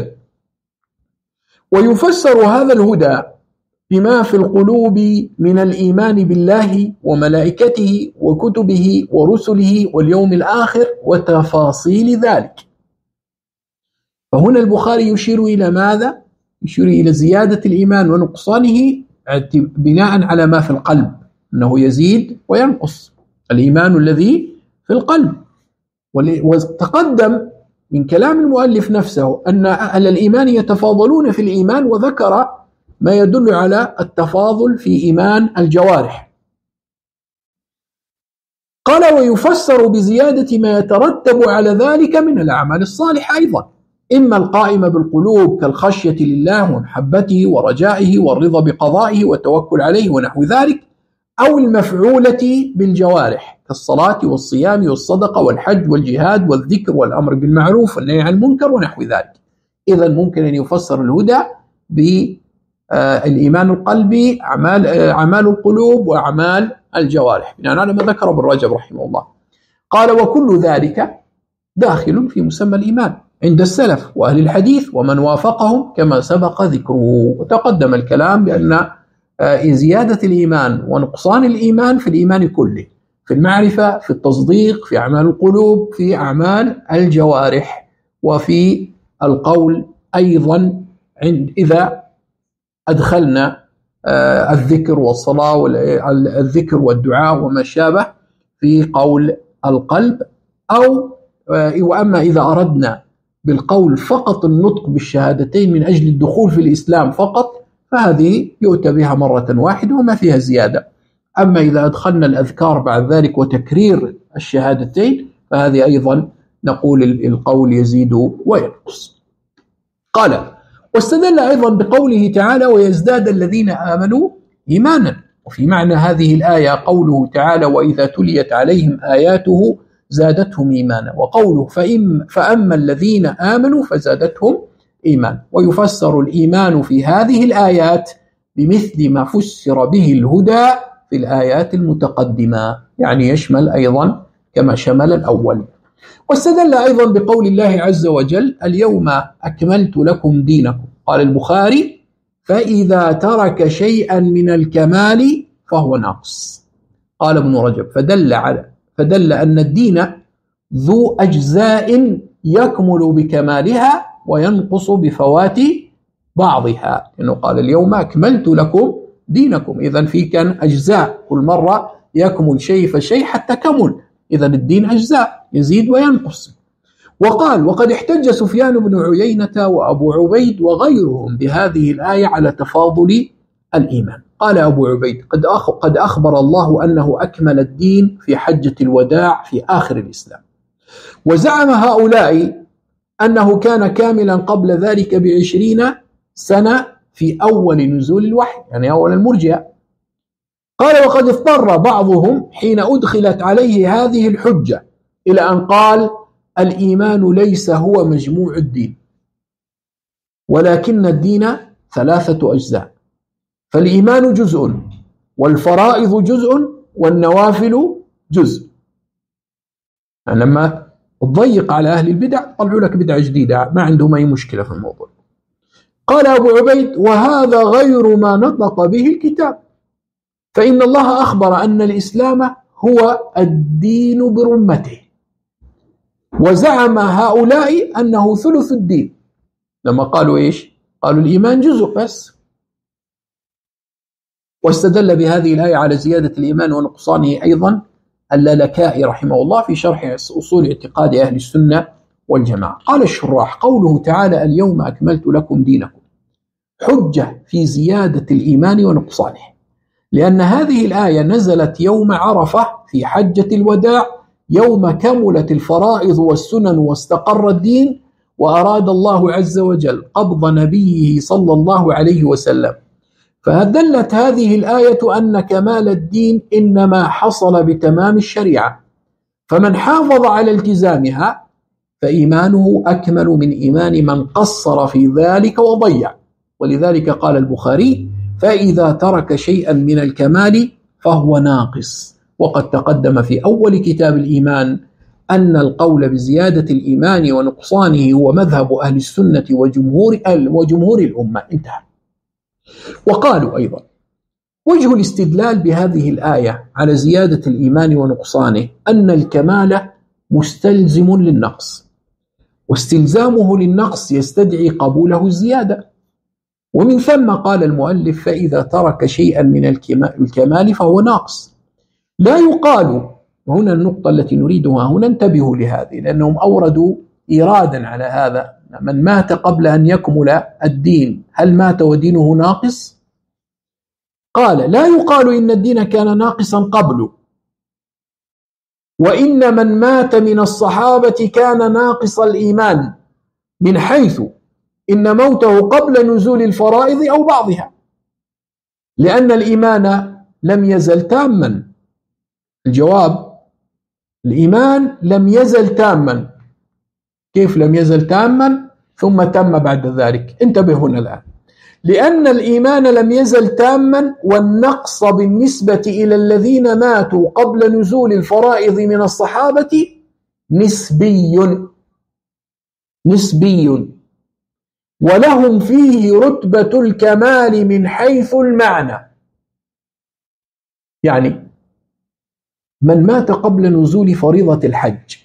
ويفسر هذا الهدى بما في القلوب من الإيمان بالله وملائكته وكتبه ورسله واليوم الآخر وتفاصيل ذلك. فهنا البخاري يشير إلى ماذا؟ يشير إلى زيادة الإيمان ونقصانه بناء على ما في القلب، أنه يزيد وينقص الإيمان الذي في القلب. وتقدم من كلام المؤلف نفسه أن أهل الإيمان يتفاضلون في الإيمان، وذكر ما يدل على التفاضل في إيمان الجوارح. قال: ويفسر بزيادة ما يترتب على ذلك من الأعمال الصالحة أيضا، إما القائمة بالقلوب كالخشية لله ومحبته ورجائه والرضا بقضائه والتوكل عليه ونحو ذلك، أو المفعولة بالجوارح كالصلاة والصيام والصدقة والحج والجهاد والذكر والأمر بالمعروف والنهي عن المنكر ونحو ذلك. إذن ممكن أن يفسر الهدى بالإيمان القلبي، أعمال القلوب وأعمال الجوارح بناء على ما ذكر ابن رجب رحمه الله. قال: وكل ذلك داخل في مسمى الإيمان عند السلف وأهل الحديث ومن وافقهم كما سبق ذكره. وتقدم الكلام بأن زيادة الإيمان ونقصان الإيمان في الإيمان كله، في المعرفة، في التصديق، في أعمال القلوب، في أعمال الجوارح، وفي القول أيضا إذا أدخلنا الذكر والصلاة والذكر والدعاء وما شابه في قول القلب، أو وأما إذا أردنا بالقول فقط النطق بالشهادتين من أجل الدخول في الإسلام فقط فهذه يؤتى بها مرة واحدة وما فيها زيادة. أما إذا أدخلنا الأذكار بعد ذلك وتكرير الشهادتين فهذه أيضا نقول القول يزيد وينقص. قال: واستدل أيضا بقوله تعالى: ويزداد الذين آمنوا إيمانا. وفي معنى هذه الآية قوله تعالى: وإذا تليت عليهم آياته زادتهم إيمانا، وقوله فأما الذين آمنوا فزادتهم إيمان. ويفسر الإيمان في هذه الآيات بمثل ما فسر به الهدى في الآيات المتقدمة، يعني يشمل أيضا كما شمل الأول. واستدل أيضا بقول الله عز وجل: اليوم أكملت لكم دينكم. قال البخاري: فإذا ترك شيئا من الكمال فهو ناقص. قال ابن رجب: فدل أن الدين ذو أجزاء يكمل بكمالها وينقص بفوات بعضها، لأنه قال: اليوم أكملت لكم دينكم، إذن في كان أجزاء، كل مرة يكمل شيء فشيء حتى كمل، إذن الدين أجزاء يزيد وينقص. وقال: وقد احتج سفيان بن عيينة وأبو عبيد وغيرهم بهذه الآية على تفاضل الإيمان. قال أبو عبيد: قد أخبر الله أنه أكمل الدين في حجة الوداع في آخر الإسلام، وزعم هؤلاء أنه كان كاملا قبل ذلك ب20 سنة في أول نزول الوحي، يعني أول المرجئة. قال: وقد اضطر بعضهم حين أدخلت عليه هذه الحجة إلى أن قال: الإيمان ليس هو مجموع الدين، ولكن الدين 3 أجزاء، فالإيمان جزء، والفرائض جزء، والنوافل جزء. يعني لما تضيق على أهل البدع طلعوا لك بدعة جديدة، ما عندهم أي مشكلة في الموضوع. قال أبو عبيد: وهذا غير ما نطق به الكتاب، فإن الله أخبر أن الإسلام هو الدين برمته، وزعم هؤلاء أنه ثلث الدين لما قالوا إيش؟ قالوا الإيمان جزء بس. واستدل بهذه الآية على زيادة الإيمان ونقصانه أيضا اللالكائي رحمه الله في شرح أصول اعتقاد أهل السنة والجماعة. قال الشراح: قوله تعالى: اليوم أكملت لكم دينكم، حجة في زيادة الإيمان ونقصانه، لأن هذه الآية نزلت يوم عرفة في حجة الوداع، يوم كملت الفرائض والسنن واستقر الدين، وأراد الله عز وجل قبض نبيه صلى الله عليه وسلم. فدلت هذه الآية أن كمال الدين إنما حصل بتمام الشريعة، فمن حافظ على التزامها فإيمانه أكمل من إيمان من قصر في ذلك وضيع. ولذلك قال البخاري: فإذا ترك شيئا من الكمال فهو ناقص. وقد تقدم في أول كتاب الإيمان أن القول بزيادة الإيمان ونقصانه هو مذهب أهل السنة وجمهور الأمة. انتهى. وقالوا أيضا: وجه الاستدلال بهذه الآية على زيادة الإيمان ونقصانه أن الكمال مستلزم للنقص، واستلزامه للنقص يستدعي قبوله الزيادة، ومن ثم قال المؤلف: فإذا ترك شيئا من الكمال فهو ناقص. لا يقال هنا النقطة التي نريدها هنا، انتبهوا لهذه، لأنهم أوردوا إيرادا على هذا: من مات قبل أن يكمل الدين هل مات ودينه ناقص؟ قال: لا يقال إن الدين كان ناقصا قبله، وإن من مات من الصحابة كان ناقص الإيمان، من حيث إن موته قبل نزول الفرائض أو بعضها، لأن الإيمان لم يزل تاما. الجواب: الإيمان لم يزل تاما. كيف لم يزل تاما ثم تم بعد ذلك؟ انتبه هنا الآن، لأن الإيمان لم يزل تاما، والنقص بالنسبة إلى الذين ماتوا قبل نزول الفرائض من الصحابة نسبي، ولهم فيه رتبة الكمال من حيث المعنى. يعني من مات قبل نزول فريضة الحج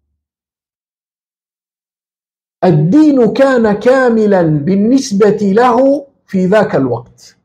الدين كان كاملا بالنسبة له في ذاك الوقت،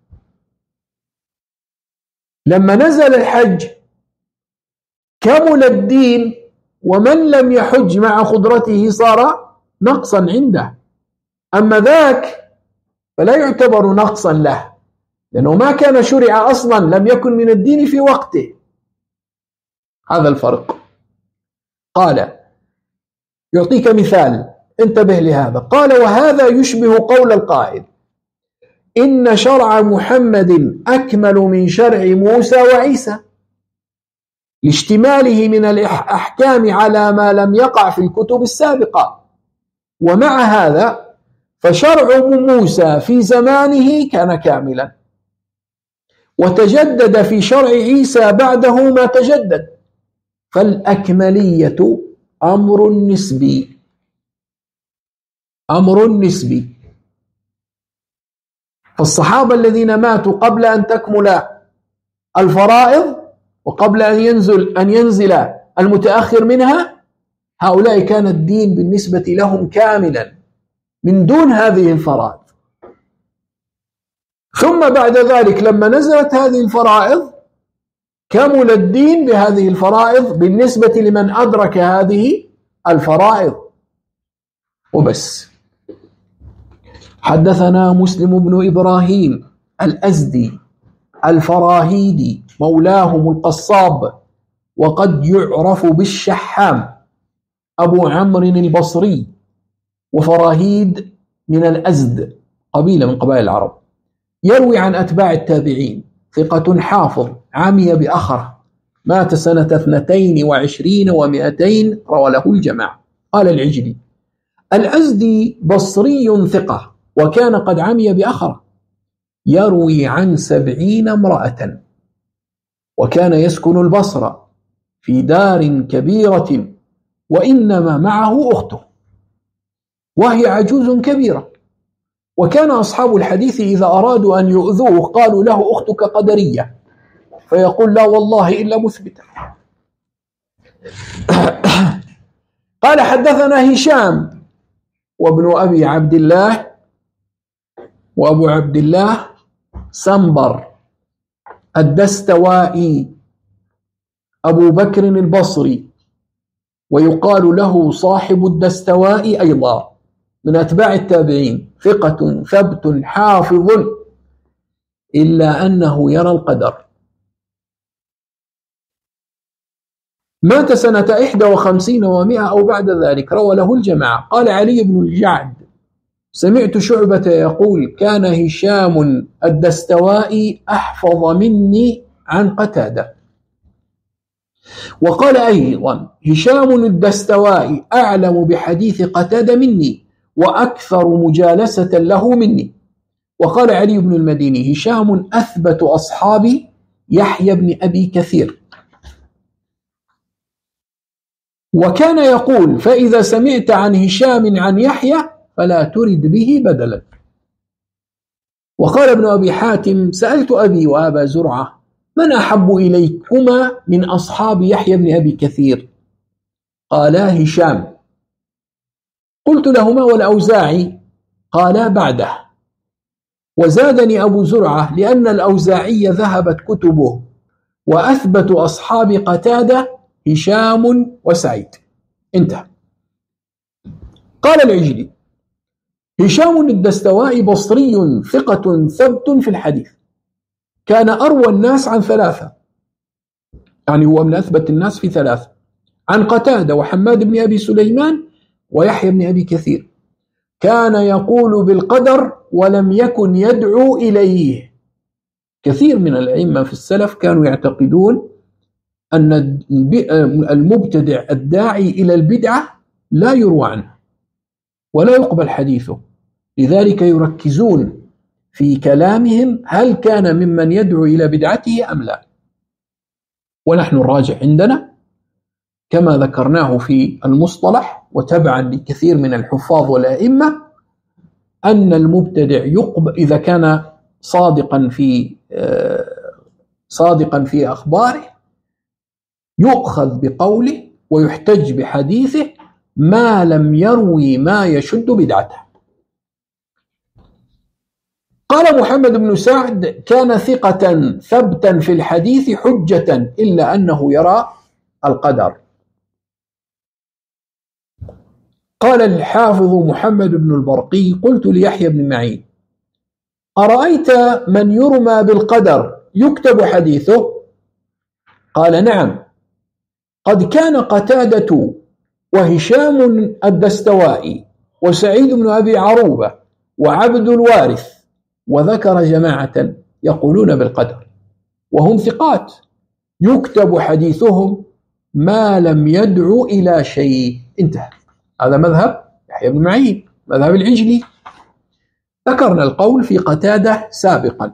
لما نزل الحج كمل الدين ومن لم يحج مع قدرته صار نقصا عنده. أما ذاك فلا يعتبر نقصا له، لأنه ما كان شرع أصلا، لم يكن من الدين في وقته. هذا الفرق. قال يعطيك مثال، انتبه لهذا. قال وهذا يشبه قول القائل إن شرع محمد أكمل من شرع موسى وعيسى، لاشتماله من الأحكام على ما لم يقع في الكتب السابقة. ومع هذا فشرع موسى في زمانه كان كاملا، وتجدد في شرع عيسى بعده ما تجدد، فالأكملية أمر نسبي. أمر نسبي. فالصحابة الذين ماتوا قبل أن تكمل الفرائض وقبل أن ينزل المتأخر منها، هؤلاء كان الدين بالنسبة لهم كاملا من دون هذه الفرائض. ثم بعد ذلك لما نزلت هذه الفرائض كمل الدين بهذه الفرائض بالنسبة لمن أدرك هذه الفرائض وبس. حدثنا مسلم بن إبراهيم الأزدي الفراهيدي مولاهم القصاب، وقد يعرف بالشحام، أبو عمرو البصري، وفراهيد من الأزد قبيلة من قبائل العرب، يروي عن أتباع التابعين، ثقة حافظ، عمي بأخره، مات سنة 22 و200، روى له الجماعة. قال العجلي الأزدي بصري ثقة، وكان قد عمي بأخره، يروي عن 70 امرأة، وكان يسكن البصرة في دار كبيرة، وإنما معه أخته وهي عجوز كبيرة. وكان أصحاب الحديث إذا أرادوا أن يؤذوه قالوا له أختك قدرية، فيقول لا والله إلا مثبتة. قال حدثنا هشام وابن أبي عبد الله وأبو عبد الله سنبر الدستوائي أبو بكر البصري، ويقال له صاحب الدستوائي أيضا، من أتباع التابعين، ثقة ثبت حافظ، إلا أنه يرى القدر. مات سنة 51 و100 أو بعد ذلك، روى له الجماعة. قال علي بن الجعد سمعت شعبة يقول كان هشام الدستوائي أحفظ مني عن قتادة. وقال أيضا هشام الدستوائي أعلم بحديث قتادة مني، وأكثر مجالسة له مني. وقال علي بن المديني هشام أثبت أصحاب يحيى بن أبي كثير. وكان يقول فإذا سمعت عن هشام عن يحيى فلا ترد به بدلا. وقال ابن أبي حاتم سألت أبي وأبا زرعة من أحب إليكما من أصحاب يحيى بن أبي كثير؟ قالا هشام. قلت لهما والأوزاعي؟ قالا بعده. وزادني أبو زرعة لأن الأوزاعي ذهبت كتبه، وأثبت أصحاب قتادة هشام وسعيد. انتهى. قال العجلي هشام الدستوائي بصري ثقة ثبت في الحديث، كان أروى الناس عن 3، يعني هو من أثبت الناس في 3، عن قتادة وحماد بن أبي سليمان ويحيى بن أبي كثير. كان يقول بالقدر ولم يكن يدعو إليه. كثير من الأئمة في السلف كانوا يعتقدون أن المبتدع الداعي إلى البدعة لا يروى عنه ولا يقبل حديثه، لذلك يركزون في كلامهم هل كان ممن يدعو إلى بدعته أم لا. ونحن الراجع عندنا كما ذكرناه في المصطلح وتبعا لكثير من الحفاظ والأئمة أن المبتدع يقبل إذا كان صادقا في أخباره يؤخذ بقوله ويحتج بحديثه ما لم يروي ما يشد بدعته. قال محمد بن سعد كان ثقة ثبتا في الحديث حجة إلا أنه يرى القدر. قال الحافظ محمد بن البرقي: قلت ليحيى بن معين: أرأيت من يرمى بالقدر يكتب حديثه؟ قال: نعم، قد كان قتادة وهشام الدستوائي وسعيد بن أبي عروبة وعبد الوارث، وذكر جماعة يقولون بالقدر وهم ثقات، يكتب حديثهم ما لم يدعو إلى شيء. انتهى. هذا مذهب يحيى بن معين، مذهب العجلي. ذكرنا القول في قتادة سابقا،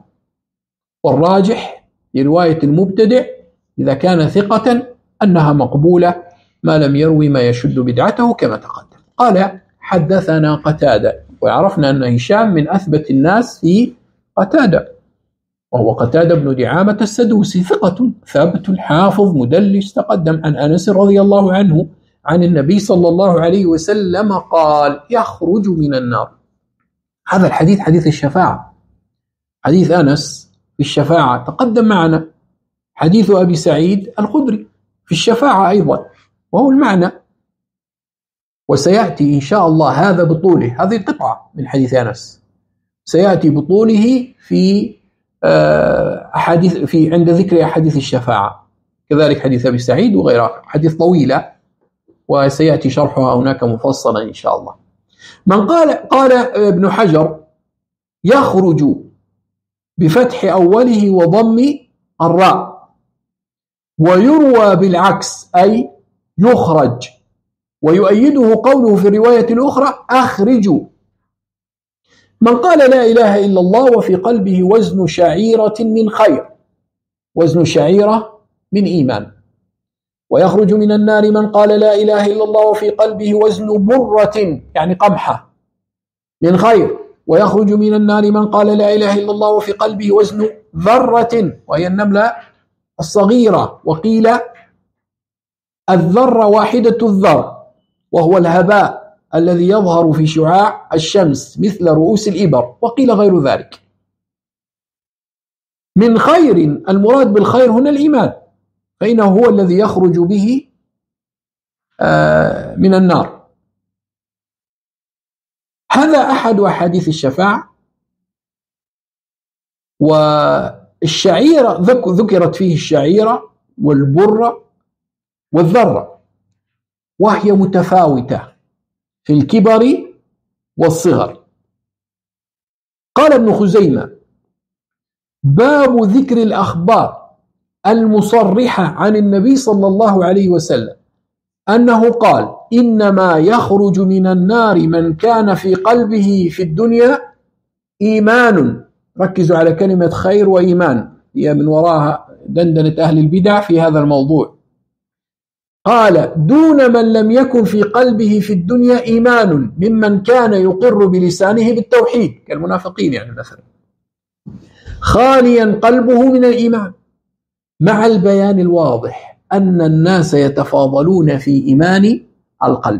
والراجح لرواية المبتدع إذا كان ثقة أنها مقبولة ما لم يروي ما يشد بدعته كما تقدم. قال: حدثنا قتادة، وعرفنا أن هشام من أثبت الناس في قتادة، وهو قتادة بن دعامة السدوسي، ثقة ثابت حافظ مدلس، تقدم عن أنس رضي الله عنه عن النبي صلى الله عليه وسلم قال: يخرج من النار. هذا الحديث حديث الشفاعة، حديث أنس في الشفاعة تقدم معنا، حديث أبي سعيد الخدري في الشفاعة أيضا، وهو المعنى. وسيأتي إن شاء الله هذا بطوله، هذه قطعة من حديث أنس سيأتي بطوله في أحاديث في عند ذكر أحاديث الشفاعة، كذلك حديث أبي سعيد وغيره، حديث طويلة وسيأتي شرحها هناك مفصلا إن شاء الله. من قال ابن حجر: يخرج بفتح أوله وضم الراء، ويروى بالعكس أي يخرج، ويؤيده قوله في الرواية الأخرى: أخرجوا. من قال لا إله إلا الله وفي قلبه وزن شعيرة من خير، وزن شعيرة من إيمان. ويخرج من النار من قال لا إله إلا الله وفي قلبه وزن برة يعني قمحة من خير. ويخرج من النار من قال لا إله إلا الله وفي قلبه وزن ذرة وهي النملة الصغيرة، وقيل الذرة واحدة الذر، وهو الهباء الذي يظهر في شعاع الشمس مثل رؤوس الإبر، وقيل غير ذلك. من خير، المراد بالخير هنا الإيمان، فإنه هو الذي يخرج به من النار. هذا أحد أحاديث الشفاعة. والشعيرة ذكرت فيه الشعيرة والبرة والذرة، وهي متفاوتة في الكبر والصغر. قال ابن خزيمة: باب ذكر الأخبار المصرحة عن النبي صلى الله عليه وسلم أنه قال: إنما يخرج من النار من كان في قلبه في الدنيا إيمان. ركزوا على كلمة خير وإيمان، هي من وراها دندنة أهل البدع في هذا الموضوع. قال: دون من لم يكن في قلبه في الدنيا إيمان ممن كان يقر بلسانه بالتوحيد كالمنافقين يعني مثلا، خاليا قلبه من الإيمان، مع البيان الواضح أن الناس يتفاضلون في إيمان القلب،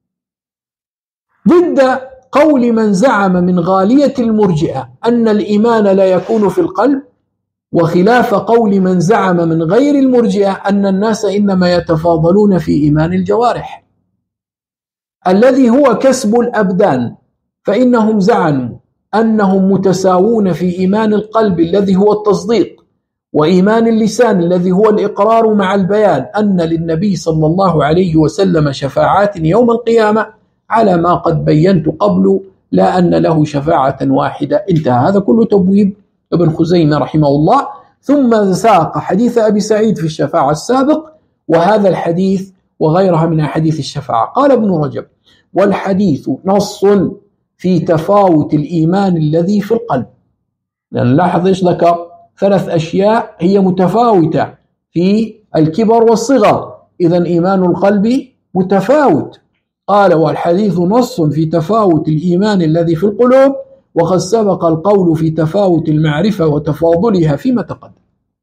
ضد قول من زعم من غالية المرجئة أن الإيمان لا يكون في القلب، وخلاف قول من زعم من غير المرجئة أن الناس إنما يتفاضلون في إيمان الجوارح الذي هو كسب الأبدان، فإنهم زعموا أنهم متساوون في إيمان القلب الذي هو التصديق، وإيمان اللسان الذي هو الإقرار مع البيان أن للنبي صلى الله عليه وسلم شفاعات يوم القيامة على ما قد بينت قبل، لا أن له شفاعة واحدة. انتهى. هذا كله تبويب ابن خزيمة رحمه الله. ثم ساق حديث أبي سعيد في الشفاعة السابق وهذا الحديث وغيرها من أحاديث الشفاعة. قال ابن رجب: والحديث نص في تفاوت الإيمان الذي في القلب. لأن لاحظ إيش ذكر؟ 3 أشياء هي متفاوتة في الكبر والصغر، إذن إيمان القلب متفاوت. قال: والحديث نص في تفاوت الإيمان الذي في القلوب، وقد سبق القول في تفاوت المعرفة وتفاضلها فيما تقدم.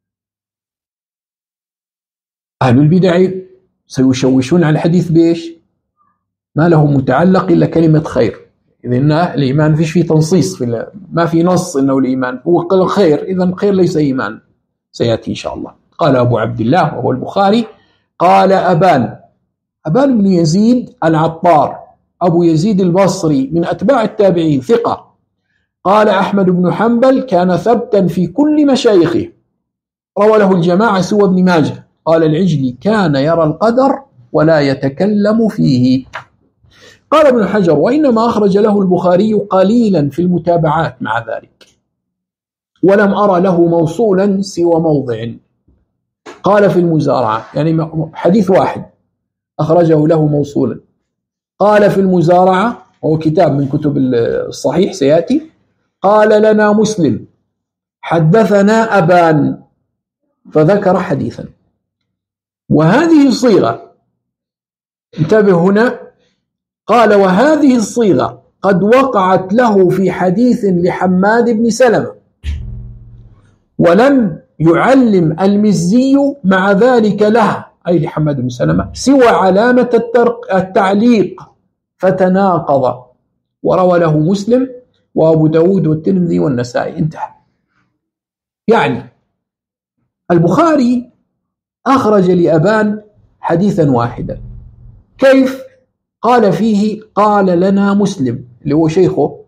أهل البدع سيشوشون على الحديث بإيش؟ ما له متعلق إلا كلمة خير، إذن الإيمان فيش فيه تنصيص، ما في نص إنه الإيمان هو قال خير، إذن خير ليس إيمان، سيأتي إن شاء الله. قال أبو عبد الله وهو البخاري: قال أبان بن يزيد العطار أبو يزيد البصري من أتباع التابعين ثقة. قال أحمد بن حنبل كان ثبتا في كل مشايخه، روى له الجماعة سوى ابن ماجه. قال العجلي كان يرى القدر ولا يتكلم فيه. قال ابن حجر وإنما أخرج له البخاري قليلا في المتابعات مع ذلك، ولم أرى له موصولا سوى موضع. قال في المزارعة، يعني حديث واحد أخرجه له موصولا. قال في المزارعة، وهو كتاب من كتب الصحيح سيأتي، قال لنا مسلم حدثنا أبان، فذكر حديثا. وهذه الصيغة، انتبه هنا، قال وهذه الصيغة قد وقعت له في حديث لحماد بن سلمة، ولم يعلم المزي مع ذلك له، أي لحماد بن سلمة، سوى علامة التعليق، فتناقض. وروى له مسلم وأبو داود والترمذي والنسائي. انتهى. يعني البخاري أخرج لأبان حديثا واحدا. كيف؟ قال فيه قال لنا مسلم اللي هو شيخه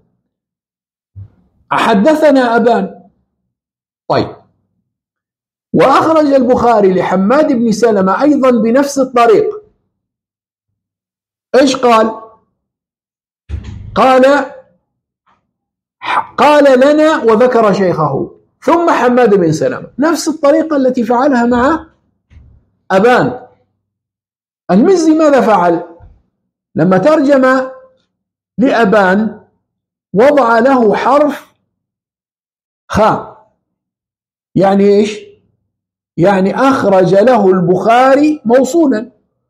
حدثنا أبان. طيب، وأخرج البخاري لحماد بن سلمة أيضا بنفس الطريق. إيش قال؟ قال لنا وذكر شيخه، ثم حماد بن سلمة، نفس الطريقة التي فعلها مع أبان. المزي ماذا فعل؟ لما ترجم لأبان وضع له حرف خاء. يعني إيش؟ يعني أخرج له البخاري موصولا،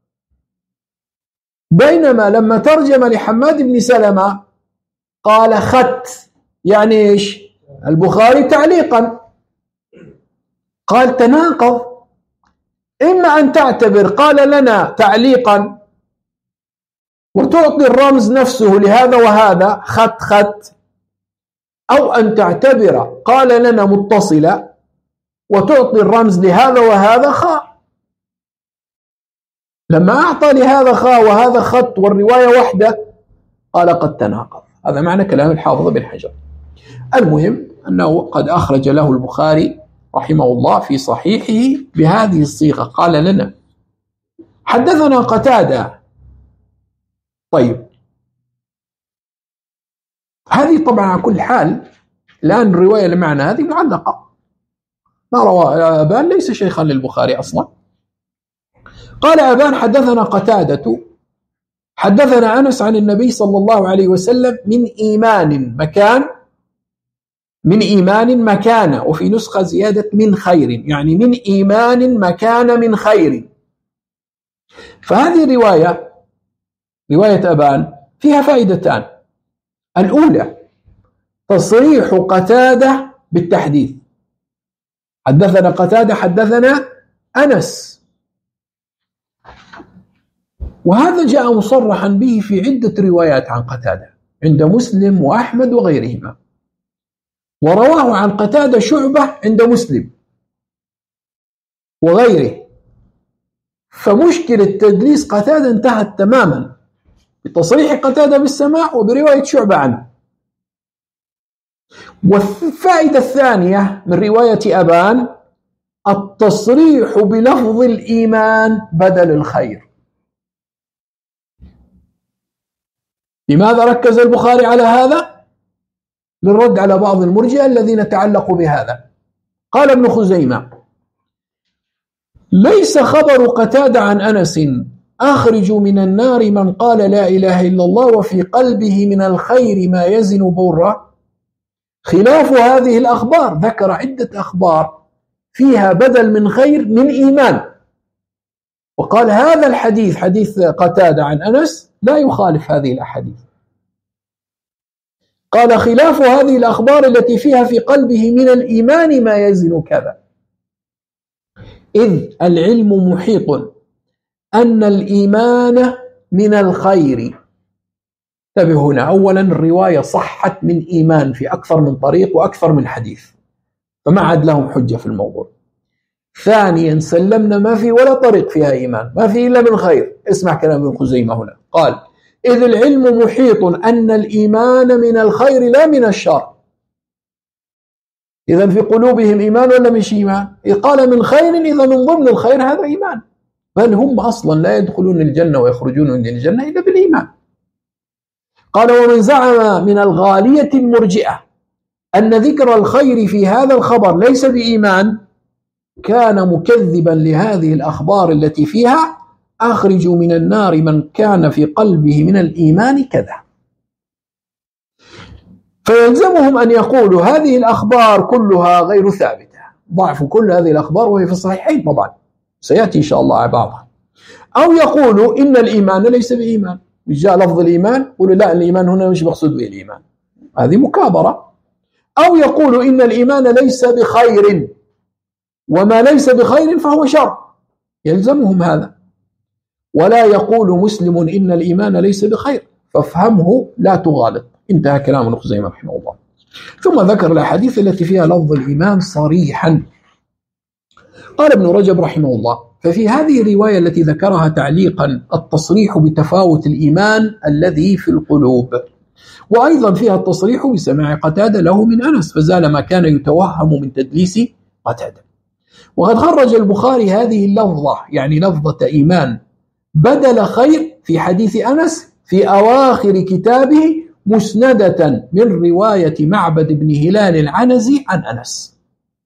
بينما لما ترجم لحماد بن سلمة قال خط. يعني إيش؟ البخاري تعليقا. قال تناقض، إما أن تعتبر قال لنا تعليقا وتعطي الرمز نفسه لهذا وهذا خط خط، أو أن تعتبر قال لنا متصلة وتعطي الرمز لهذا وهذا خاء. لما أعطى لهذا خاء وهذا خط والرواية واحدة قال قد تناقض. هذا معنى كلام الحافظ بن حجر. المهم أنه قد أخرج له البخاري رحمه الله في صحيحه بهذه الصيغة، قال لنا حدثنا قتادة. طيب، هذه طبعا على كل حال الآن الرواية اللي معنا هذه معلقة، ما روى أبان، ليس شيخا للبخاري أصلا. قال أبان حدثنا قتادة حدثنا أنس عن النبي صلى الله عليه وسلم من إيمان مكان، وفي نسخة زيادة من خير، يعني من إيمان مكان من خير. فهذه الرواية، رواية أبان، فيها فائدتان. الأولى تصريح قتادة بالتحديث، حدثنا قتادة حدثنا أنس، وهذا جاء مصرحا به في عدة روايات عن قتادة عند مسلم وأحمد وغيرهما، ورواه عن قتادة شعبة عند مسلم وغيره. فمشكلة تدليس قتادة انتهت تماما بتصريح قتادة بالسماع وبرواية شعبة عنه. والفائدة الثانية من رواية أبان التصريح بلفظ الإيمان بدل الخير. لماذا ركز البخاري على هذا؟ للرد على بعض المرجئة الذين تعلقوا بهذا. قال ابن خزيمة ليس خبر قتادة عن أنس أخرج من النار من قال لا إله إلا الله وفي قلبه من الخير ما يزن بره خلاف هذه الأخبار. ذكر عدة أخبار فيها بدل من خير من إيمان، وقال هذا الحديث حديث قتادة عن أنس لا يخالف هذه الأحاديث. قال خلاف هذه الأخبار التي فيها في قلبه من الإيمان ما يزن كذا، إذ العلم محيط أن الإيمان من الخير. انتبه هنا، أولا الرواية صحت من إيمان في أكثر من طريق وأكثر من حديث، فما عاد لهم حجة في الموضوع. ثانيا سلمنا ما في ولا طريق فيها إيمان، ما في إلا من خير. اسمع كلام ابن خزيمة هنا، قال إذ العلم محيط أن الإيمان من الخير لا من الشر. إذا في قلوبهم إيمان ولا مش إيمان؟ إذ قال من خير، إذا من ضمن الخير هذا إيمان، بل هم أصلا لا يدخلون الجنة ويخرجون من الجنة إلا بالإيمان. قال ومن زعم من الغالية المرجئة أن ذكر الخير في هذا الخبر ليس بإيمان كان مكذبا لهذه الأخبار التي فيها أخرجوا من النار من كان في قلبه من الإيمان كذا. فيلزمهم أن يقولوا هذه الأخبار كلها غير ثابتة، ضعف كل هذه الأخبار وهي في الصحيحين طبعا سيأتي إن شاء الله على بعضها. أو يقولوا إن الإيمان ليس بإيمان، مش جاء لفظ الإيمان قولوا لا الإيمان هنا مش مقصود به الإيمان، هذه مكابرة. أو يقولوا إن الإيمان ليس بخير، وما ليس بخير فهو شر، يلزمهم هذا. ولا يقول مسلم إن الإيمان ليس بخير فافهمه لا تغالط. انتهى كلام ابن خزيمة رحمه الله. ثم ذكر الأحاديث التي فيها لفظ الإيمان صريحا. قال ابن رجب رحمه الله ففي هذه الرواية التي ذكرها تعليقا التصريح بتفاوت الإيمان الذي في القلوب، وأيضا فيها التصريح بسماع قتادة له من أنس فزال ما كان يتوهم من تدليس قتادة. وقد خرج البخاري هذه اللفظة يعني لفظة إيمان بدل خير في حديث أنس في أواخر كتابه مسندة من رواية معبد بن هلال العنزي عن أنس.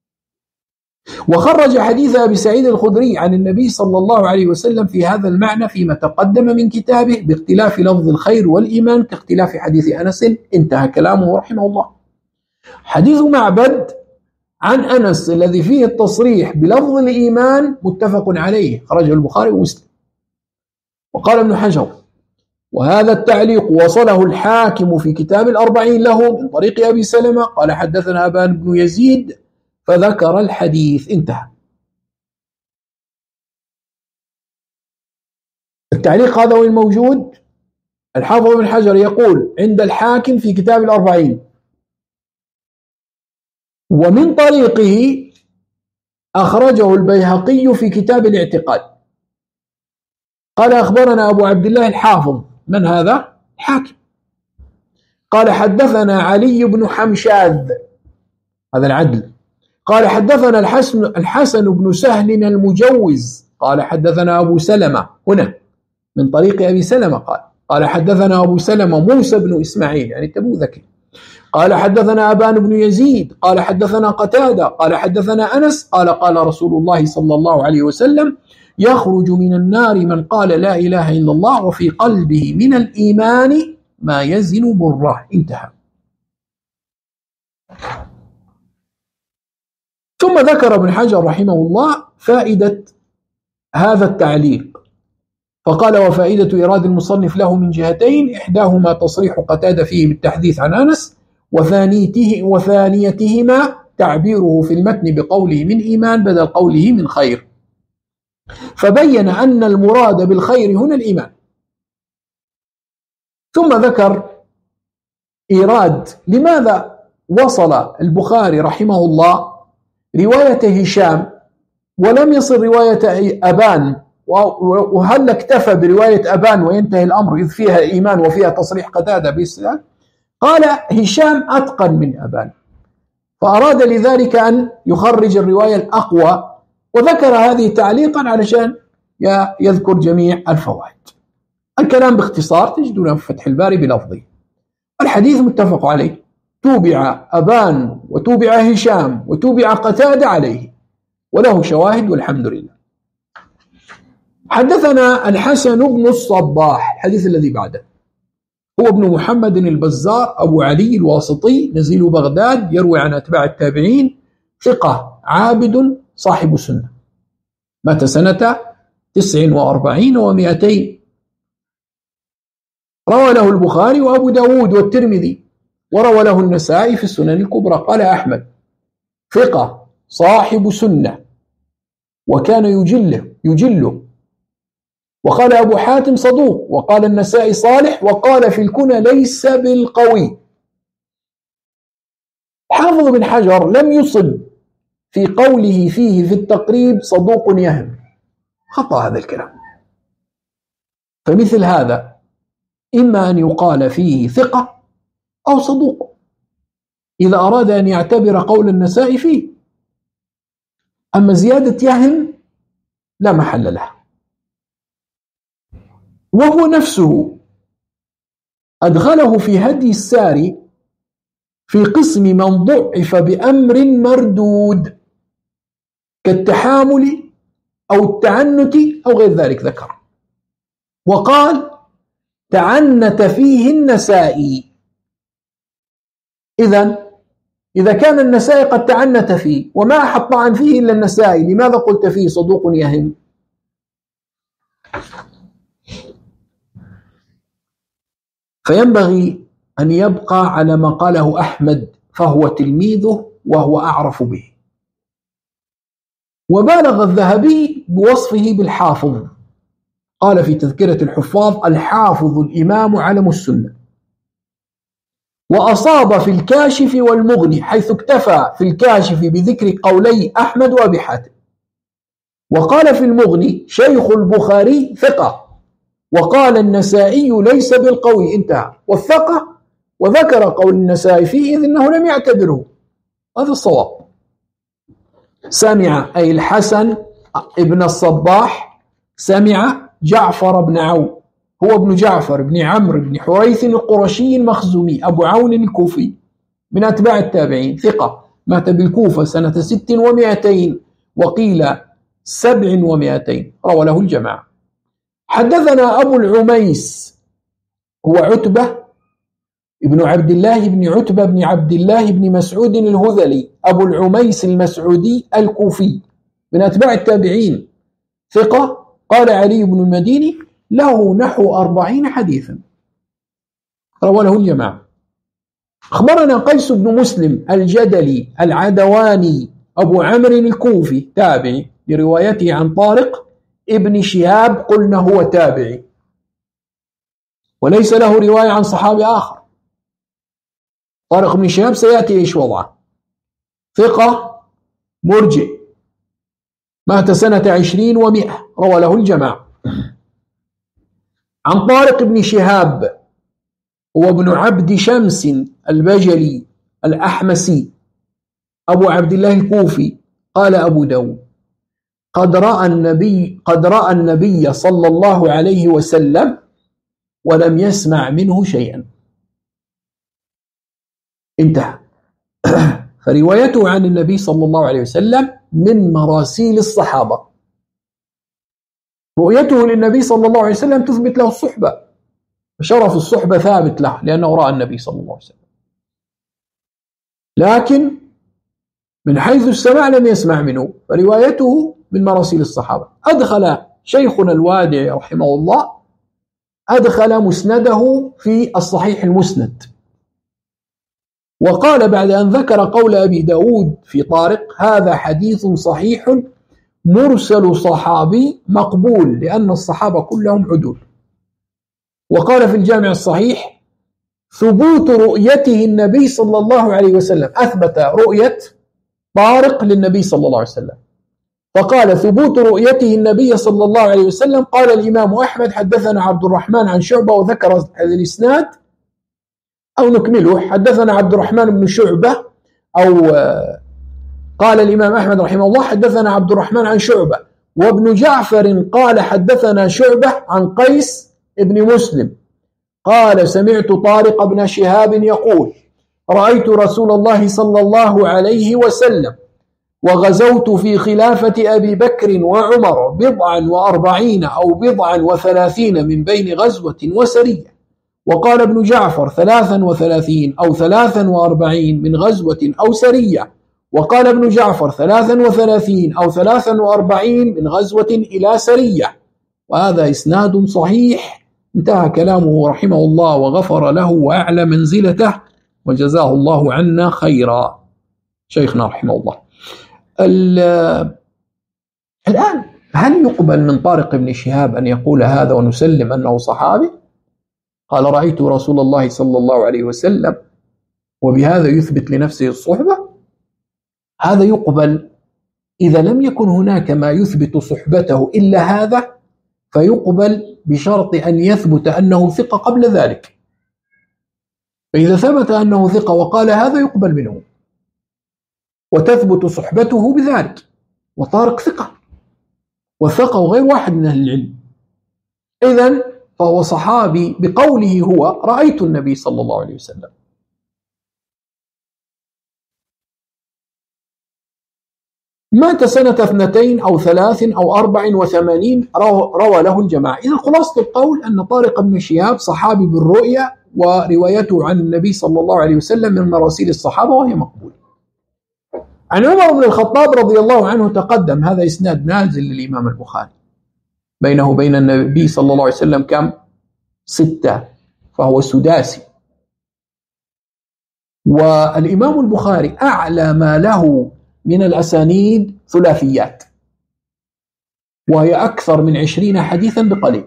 وخرج حديث أبي سعيد الخدري عن النبي صلى الله عليه وسلم في هذا المعنى فيما تقدم من كتابه باختلاف لفظ الخير والإيمان كاختلاف حديث أنس. انتهى كلامه رحمه الله. حديث معبد عن أنس الذي فيه التصريح بلفظ الإيمان متفق عليه، خرجه البخاري ومسلم. وقال ابن حجر وهذا التعليق وصله الحاكم في كتاب الأربعين له من طريق أبي سلمة قال حدثنا أبان بن يزيد فذكر الحديث. انتهى. التعليق هذا وين موجود؟ الحافظ ابن حجر يقول عند الحاكم في كتاب الأربعين، ومن طريقه أخرجه البيهقي في كتاب الاعتقاد. قال أخبرنا أبو عبد الله الحافظ. من هذا؟ الحاكم. قال حدثنا علي بن حمشاذ هذا العدل. قال حدثنا الحسن بن سهل المجوز قال حدثنا أبو سلمة هنا من طريق أبي سلمة قال حدثنا أبو سلمة موسى بن إسماعيل يعني تبوذكي قال حدثنا أبان بن يزيد قال حدثنا قتادة قال حدثنا أنس قال قال رسول الله صلى الله عليه وسلم يخرج من النار من قال لا إله إلا الله وفي قلبه من الإيمان ما يزن بره. انتهى. ثم ذكر ابن حجر رحمه الله فائدة هذا التعليق فقال وفائدة إيراد المصنف له من جهتين، إحداهما تصريح قتادة فيه بالتحديث عن أنس، وثانيتهما تعبيره في المتن بقوله من إيمان بدل قوله من خير، فبين أن المراد بالخير هنا الإيمان. ثم ذكر إيراد لماذا وصل البخاري رحمه الله رواية هشام ولم يصل رواية أبان، وهل اكتفى برواية أبان وينتهي الأمر إذ فيها إيمان وفيها تصريح قتادة بالإسلام؟ قال هشام أتقن من أبان، فأراد لذلك أن يخرج الرواية الأقوى وذكر هذه تعليقا علشان يذكر جميع الفوائد. الكلام باختصار تجدونه في فتح الباري بلفظه. الحديث متفق عليه، توبع أبان وتوبع هشام وتوبع قتادة عليه وله شواهد والحمد لله. حدثنا الحسن بن الصباح الحديث الذي بعده هو ابن محمد البزار أبو علي الواسطي نزيل بغداد يروي عن أتباع التابعين ثقة عابد صاحب سنة، مات سنة 49 و200. روى له البخاري وأبو داود والترمذي وروى له النسائي في السنن الكبرى. قال أحمد ثقة صاحب سنة وكان يجله. وقال أبو حاتم صدوق، وقال النسائي صالح، وقال في الكنى ليس بالقوي. حافظ بن حجر لم يصب في قوله فيه في التقريب صدوق يهم، خطأ هذا الكلام. فمثل هذا إما أن يقال فيه ثقة أو صدوق إذا أراد أن يعتبر قول النسائي فيه. أما زيادة يهم لا محل له. وهو نفسه أدخله في هدي الساري في قسم من ضعف بأمر مردود كالتحامل أو التعنت أو غير ذلك ذكر، وقال تعنت فيه النسائي. إذا كان النسائي قد تعنت فيه وما أحد طعن فيه إلا النسائي، لماذا قلت فيه صدوق يهم؟ فينبغي أن يبقى على ما قاله أحمد، فهو تلميذه وهو أعرف به. وبالغ الذهبي بوصفه بالحافظ، قال في تذكرة الحفاظ: الحافظ الإمام علم السنة. وأصاب في الكاشف والمغني، حيث اكتفى في الكاشف بذكر قولي أحمد وأبي حاتم، وقال في المغني: شيخ البخاري ثقة، وقال النسائي ليس بالقوي، انتهى. والثقة وذكر قول النسائي فيه إذ أنه لم يعتبره، هذا الصواب. سمع أي الحسن ابن الصباح سمع جعفر بن عون، هو ابن جعفر بن عمرو بن حريث القرشي المخزومي أبو عون الكوفي من أتباع التابعين، ثقة، مات بالكوفة سنة 600 وقيل 700، روى له الجماعة. حدثنا أبو العميس هو عتبة ابن عبد الله بن عتبة بن عبد الله بن مسعود الهذلي، أبو العميس المسعودي الكوفي من أتباع التابعين، ثقة. قال علي بن المديني: له نحو 40 حديثا، روى له الجماعة. أخبرنا قيس بن مسلم الجدلي العدواني أبو عمرو الكوفي، تابعي، بروايته عن طارق ابن شهاب قلنا هو تابعي، وليس له رواية عن صحابي آخر. طارق بن شهاب سيأتي إيش وضعه، ثقة مرجئ، مات سنة 20 و100، روى له الجماعة. عن طارق بن شهاب هو ابن عبد شمس البجلي الأحمسي أبو عبد الله الكوفي، قال أبو داود: قد رأى النبي صلى الله عليه وسلم ولم يسمع منه شيئا، انتهى. فروايته عن النبي صلى الله عليه وسلم من مراسيل الصحابة. رؤيته للنبي صلى الله عليه وسلم تثبت له الصحبة، شرف الصحبة ثابت له لأنه رأى النبي صلى الله عليه وسلم، لكن من حيث السماع لم يسمع منه، فروايته من مراسيل الصحابة. أدخل شيخنا الوادع رحمه الله أدخل مسنده في الصحيح المسند، وقال بعد أن ذكر قول أبي داود في طارق: هذا حديث صحيح مرسل صحابي مقبول لأن الصحابة كلهم عدول. وقال في الجامع الصحيح: ثبوت رؤيته النبي صلى الله عليه وسلم، أثبت رؤية طارق للنبي صلى الله عليه وسلم، فقال: ثبوت رؤيته النبي صلى الله عليه وسلم. قال الإمام أحمد: حدثنا عبد الرحمن عن شعبة، وذكر هذا الإسناد، أو نكمله: حدثنا عبد الرحمن بن شعبة، أو قال الإمام أحمد رحمه الله: حدثنا عبد الرحمن عن شعبة، وابن جعفر قال: حدثنا شعبة عن قيس ابن مسلم قال: سمعت طارق بن شهاب يقول: رأيت رسول الله صلى الله عليه وسلم وغزوت في خلافة أبي بكر وعمر 40 أو 30 من بين غزوة وسرية. وقال ابن جعفر: 33 أو 43 من غزوة أو سرية. وقال ابن جعفر: 33 أو 43 من غزوة إلى سرية. وهذا إسناد صحيح. انتهى كلامه رحمه الله وغفر له وأعلى منزلته وجزاه الله عنا خيرا، شيخنا رحمه الله. الآن هل يقبل من طارق بن شهاب أن يقول هذا ونسلم أنه صحابي؟ قال: رأيت رسول الله صلى الله عليه وسلم، وبهذا يثبت لنفسه الصحبة. هذا يقبل إذا لم يكن هناك ما يثبت صحبته إلا هذا، فيقبل بشرط أن يثبت أنه ثقة قبل ذلك. فإذا ثبت أنه ثقة وقال هذا يقبل منه وتثبت صحبته بذلك، وطارق ثقة وثقه غير واحد من أهل العلم، إذن فهو صحابي بقوله هو رأيت النبي صلى الله عليه وسلم. مات سنة 2 أو 3 أو 84 روى له الجماعة. إذن خلاصة القول أن طارق بن شهاب صحابي بالرؤيا، وروايته عن النبي صلى الله عليه وسلم من مراسيل الصحابة وهي مقبولة. عن عمر بن الخطاب رضي الله عنه تقدم، هذا إسناد نازل للإمام البخاري، بينه وبين النبي صلى الله عليه وسلم كم؟ 6، فهو سداسي. والإمام البخاري أعلى ما له من الأسانيد ثلاثيات، وهي أكثر من 20 حديثا بقليل،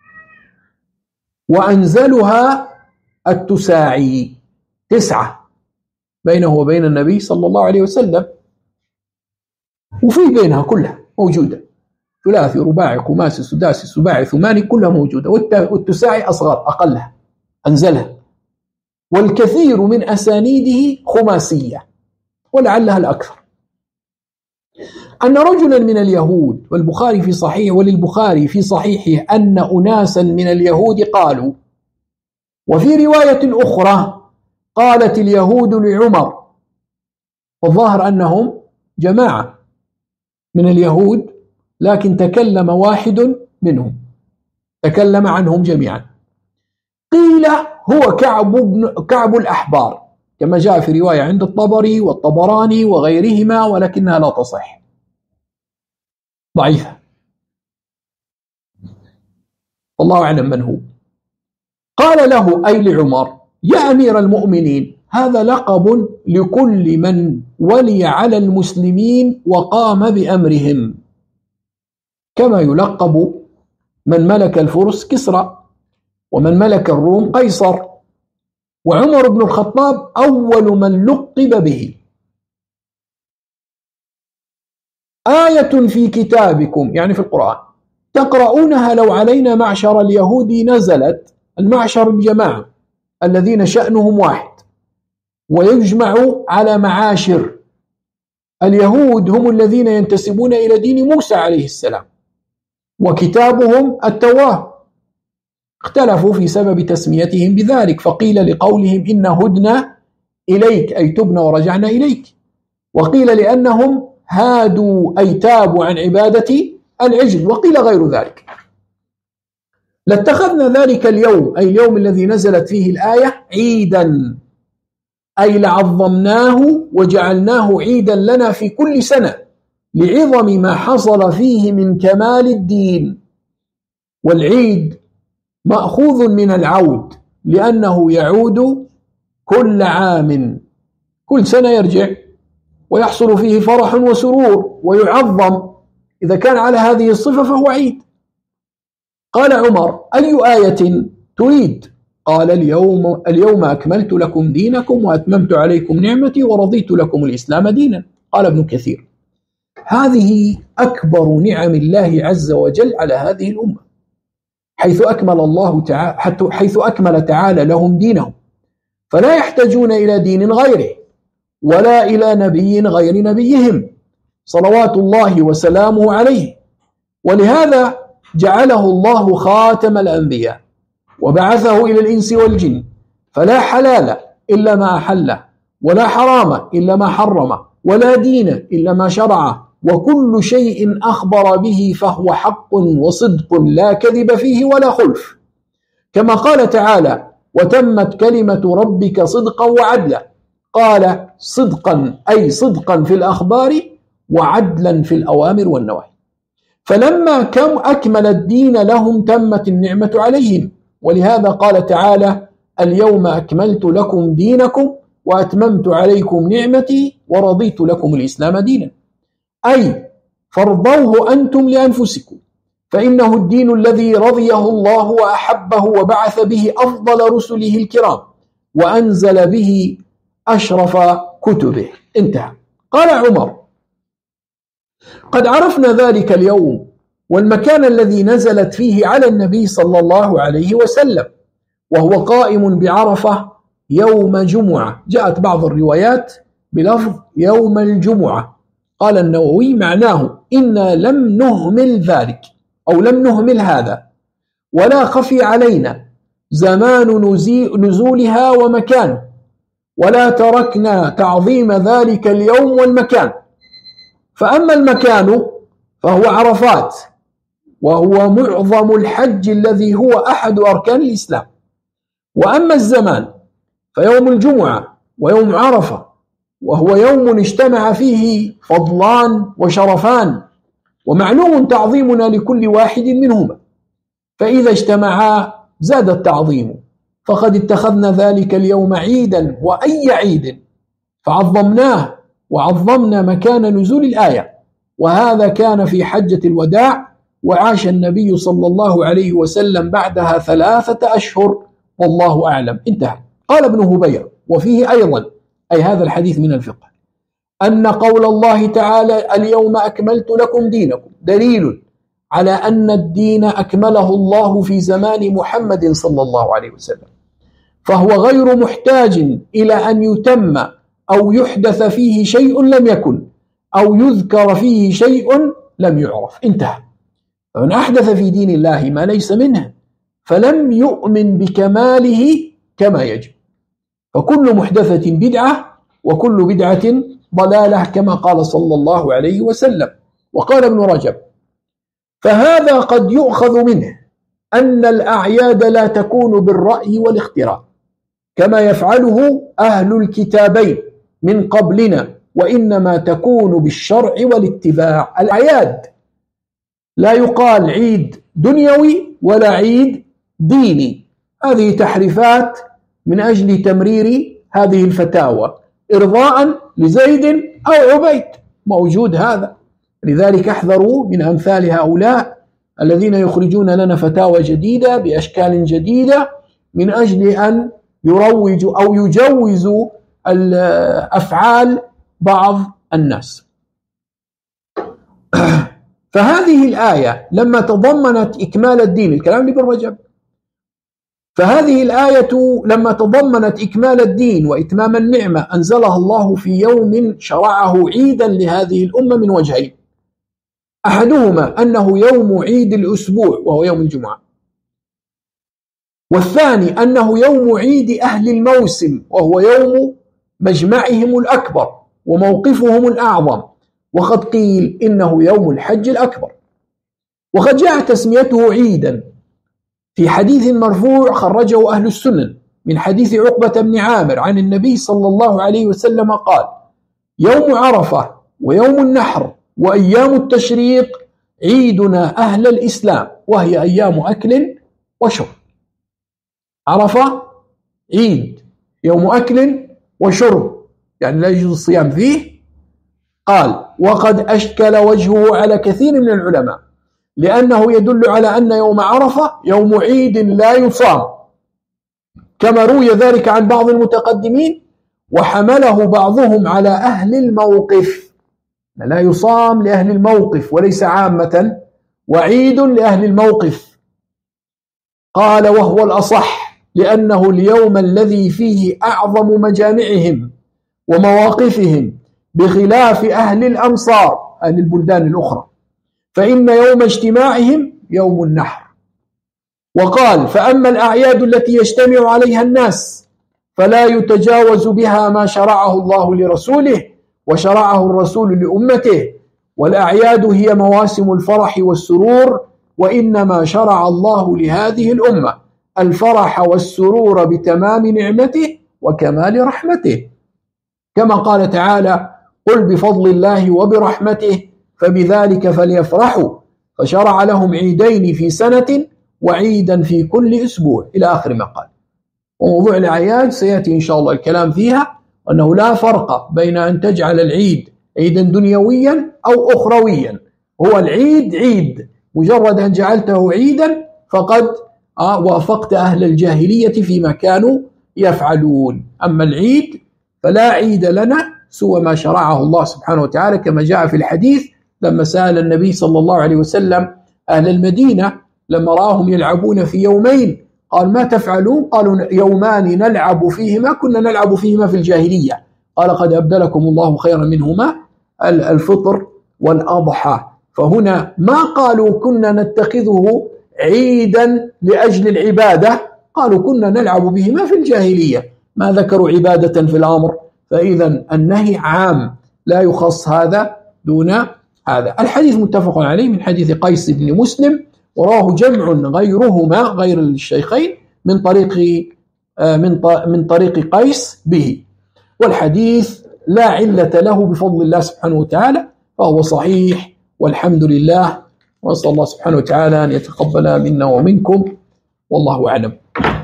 وأنزلها التساعي 9 بينه وبين النبي صلى الله عليه وسلم، وفي بينها كلها موجودة، ثلاثي رباعي خماسي سداسي سباعي ثماني كلها موجودة، والتساعي أصغر أقلها أنزلها، والكثير من أسانيده خماسية ولعلها الأكثر. أن رجلا من اليهود، والبخاري في صحيح وللبخاري في صحيحه أن أناسا من اليهود قالوا، وفي رواية أخرى قالت اليهود لعمر، والظاهر أنهم جماعة من اليهود، لكن تكلم واحد منهم، تكلم عنهم جميعا. قيل هو كعب الأحبار، كما جاء في رواية عند الطبري والطبراني وغيرهما، ولكنها لا تصح، ضعيفة، والله أعلم من هو. قال له أي لعمر: يا أمير المؤمنين، هذا لقب لكل من ولي على المسلمين وقام بأمرهم، كما يلقب من ملك الفرس كسرى، ومن ملك الروم قيصر، وعمر بن الخطاب أول من لقب به. آية في كتابكم، يعني في القرآن، تقرؤونها لو علينا معشر اليهود نزلت. المعشر الجماعة الذين شأنهم واحد، ويجمع على معاشر. اليهود هم الذين ينتسبون إلى دين موسى عليه السلام، وكتابهم التوراة. اختلفوا في سبب تسميتهم بذلك، فقيل لقولهم إن هدنا إليك أي تبنا ورجعنا إليك، وقيل لأنهم هادوا أي تابوا عن عبادة العجل، وقيل غير ذلك. لاتخذنا ذلك اليوم أي اليوم الذي نزلت فيه الآية عيدا، أي لعظمناه وجعلناه عيدا لنا في كل سنة، لعظم ما حصل فيه من كمال الدين. والعيد مأخوذ من العود، لأنه يعود كل عام، كل سنة يرجع، ويحصل فيه فرح وسرور ويعظم. إذا كان على هذه الصفة فهو عيد. قال عمر: أي آية تريد؟ قال: اليوم أكملت لكم دينكم وأتممت عليكم نعمتي ورضيت لكم الإسلام دينا. قال ابن كثير: هذه أكبر نعم الله عز وجل على هذه الأمة، حيث أكمل تعالى لهم دينهم، فلا يحتاجون إلى دين غيره ولا إلى نبي غير نبيهم صلوات الله وسلامه عليه. ولهذا جعله الله خاتم الأنبياء وبعثه إلى الإنس والجن، فلا حلال إلا ما أحله، ولا حرام إلا ما حرمه، ولا دين إلا ما شرعه، وكل شيء أخبر به فهو حق وصدق لا كذب فيه ولا خلف، كما قال تعالى: وتمت كلمة ربك صدقا وعدلا. قال صدقا أي صدقا في الأخبار، وعدلا في الأوامر والنواهي. فلما أكمل الدين لهم تمت النعمة عليهم، ولهذا قال تعالى: اليوم أكملت لكم دينكم وأتممت عليكم نعمتي ورضيت لكم الإسلام دينا، أي فارضوه أنتم لأنفسكم، فإنه الدين الذي رضيه الله وأحبه وبعث به أفضل رسله الكرام وأنزل به أشرف كتبه. انتهى. قال عمر: قد عرفنا ذلك اليوم والمكان الذي نزلت فيه على النبي صلى الله عليه وسلم، وهو قائم بعرفة يوم جمعة. جاءت بعض الروايات بلفظ يوم الجمعة. قال النووي معناه إنا لم نهمل ذلك أو لم نهمل هذا، ولا خفي علينا زمان نزولها ومكانه، ولا تركنا تعظيم ذلك اليوم والمكان. فأما المكان فهو عرفات، وهو معظم الحج الذي هو أحد أركان الإسلام. وأما الزمان فيوم الجمعة ويوم عرفة، وهو يوم اجتمع فيه فضلان وشرفان، ومعلوم تعظيمنا لكل واحد منهما، فإذا اجتمعا زاد التعظيم، فقد اتخذنا ذلك اليوم عيدا وأي عيد فعظمناه وعظمنا مكان نزول الآية. وهذا كان في حجة الوداع، وعاش النبي صلى الله عليه وسلم بعدها 3 أشهر والله أعلم. انتهى. قال ابن هبير وفيه أيضا، أي هذا الحديث من الفقه، أن قول الله تعالى اليوم أكملت لكم دينكم دليل على أن الدين أكمله الله في زمان محمد صلى الله عليه وسلم، فهو غير محتاج إلى أن يتم أو يحدث فيه شيء لم يكن أو يذكر فيه شيء لم يعرف. انتهى. فمن أحدث في دين الله ما ليس منه فلم يؤمن بكماله كما يجب، فكل محدثة بدعة وكل بدعة ضلالة كما قال صلى الله عليه وسلم. وقال ابن رجب فهذا قد يؤخذ منه أن الأعياد لا تكون بالرأي والاختراع كما يفعله أهل الكتابين من قبلنا، وإنما تكون بالشرع والاتباع. الأعياد لا يقال عيد دنيوي ولا عيد ديني. هذه تحريفات من أجل تمرير هذه الفتاوى إرضاء لزيد أو عبيد، موجود هذا. لذلك احذروا من أمثال هؤلاء الذين يخرجون لنا فتاوى جديدة بأشكال جديدة من أجل أن يروجوا أو يجوزوا أفعال بعض الناس. فهذه الآية لما تضمنت إكمال الدين، الكلام لابن رجب، فهذه الآية لما تضمنت إكمال الدين وإتمام النعمة أنزلها الله في يوم شرعه عيدا لهذه الأمة من وجهين: أحدهما أنه يوم عيد الأسبوع وهو يوم الجمعة، والثاني أنه يوم عيد أهل الموسم وهو يوم مجمعهم الأكبر وموقفهم الأعظم، وقد قيل إنه يوم الحج الأكبر. وقد جاء تسميته عيدا في حديث مرفوع خرجه أهل السنن من حديث عقبة بن عامر عن النبي صلى الله عليه وسلم قال: يوم عرفة ويوم النحر وأيام التشريق عيدنا أهل الإسلام، وهي أيام أكل وشرب. عرفة عيد، يوم أكل وشرب، يعني لا يجوز الصيام فيه. قال: وقد أشكل وجهه على كثير من العلماء، لأنه يدل على أن يوم عرفة يوم عيد لا يصام، كما روي ذلك عن بعض المتقدمين، وحمله بعضهم على أهل الموقف، لا يصام لأهل الموقف وليس عامة، وعيد لأهل الموقف. قال: وهو الأصح، لأنه اليوم الذي فيه أعظم مجامعهم ومواقفهم بخلاف أهل الأمصار، أهل البلدان الأخرى، فإن يوم اجتماعهم يوم النحر. وقال: فأما الأعياد التي يجتمع عليها الناس فلا يتجاوز بها ما شرعه الله لرسوله وشرعه الرسول لأمته، والأعياد هي مواسم الفرح والسرور، وإنما شرع الله لهذه الأمة الفرح والسرور بتمام نعمته وكمال رحمته، كما قال تعالى: قل بفضل الله وبرحمته فبذلك فليفرحوا، فشرع لهم عيدين في سنة وعيدا في كل أسبوع، إلى آخر ما قال. وموضوع الأعياد سيأتي إن شاء الله الكلام فيها، أنه لا فرق بين أن تجعل العيد عيدا دنيويا أو أخرويا. هو العيد عيد، مجرد أن جعلته عيدا فقد وافقت أهل الجاهلية فيما كانوا يفعلون. أما العيد فلا عيد لنا سوى ما شرعه الله سبحانه وتعالى، كما جاء في الحديث لما سأل النبي صلى الله عليه وسلم أهل المدينة لما راهم يلعبون في يومين قال ما تفعلون؟ قالوا يومان نلعب فيهما كنا نلعب فيهما في الجاهلية. قال قد أبدلكم الله خيرا منهما الفطر والأضحى. فهنا ما قالوا كنا نتخذه عيدا لأجل العبادة، قالوا كنا نلعب بهما في الجاهلية، ما ذكروا عبادة في الأمر. فإذا النهي عام لا يخص هذا دون هذا. الحديث متفق عليه من حديث قيس بن مسلم، وراه جمع غيرهما غير الشيخين من طريق قيس به، والحديث لا علة له بفضل الله سبحانه وتعالى، فهو صحيح والحمد لله. وأسأل الله سبحانه وتعالى أن يتقبل منا ومنكم، والله أعلم.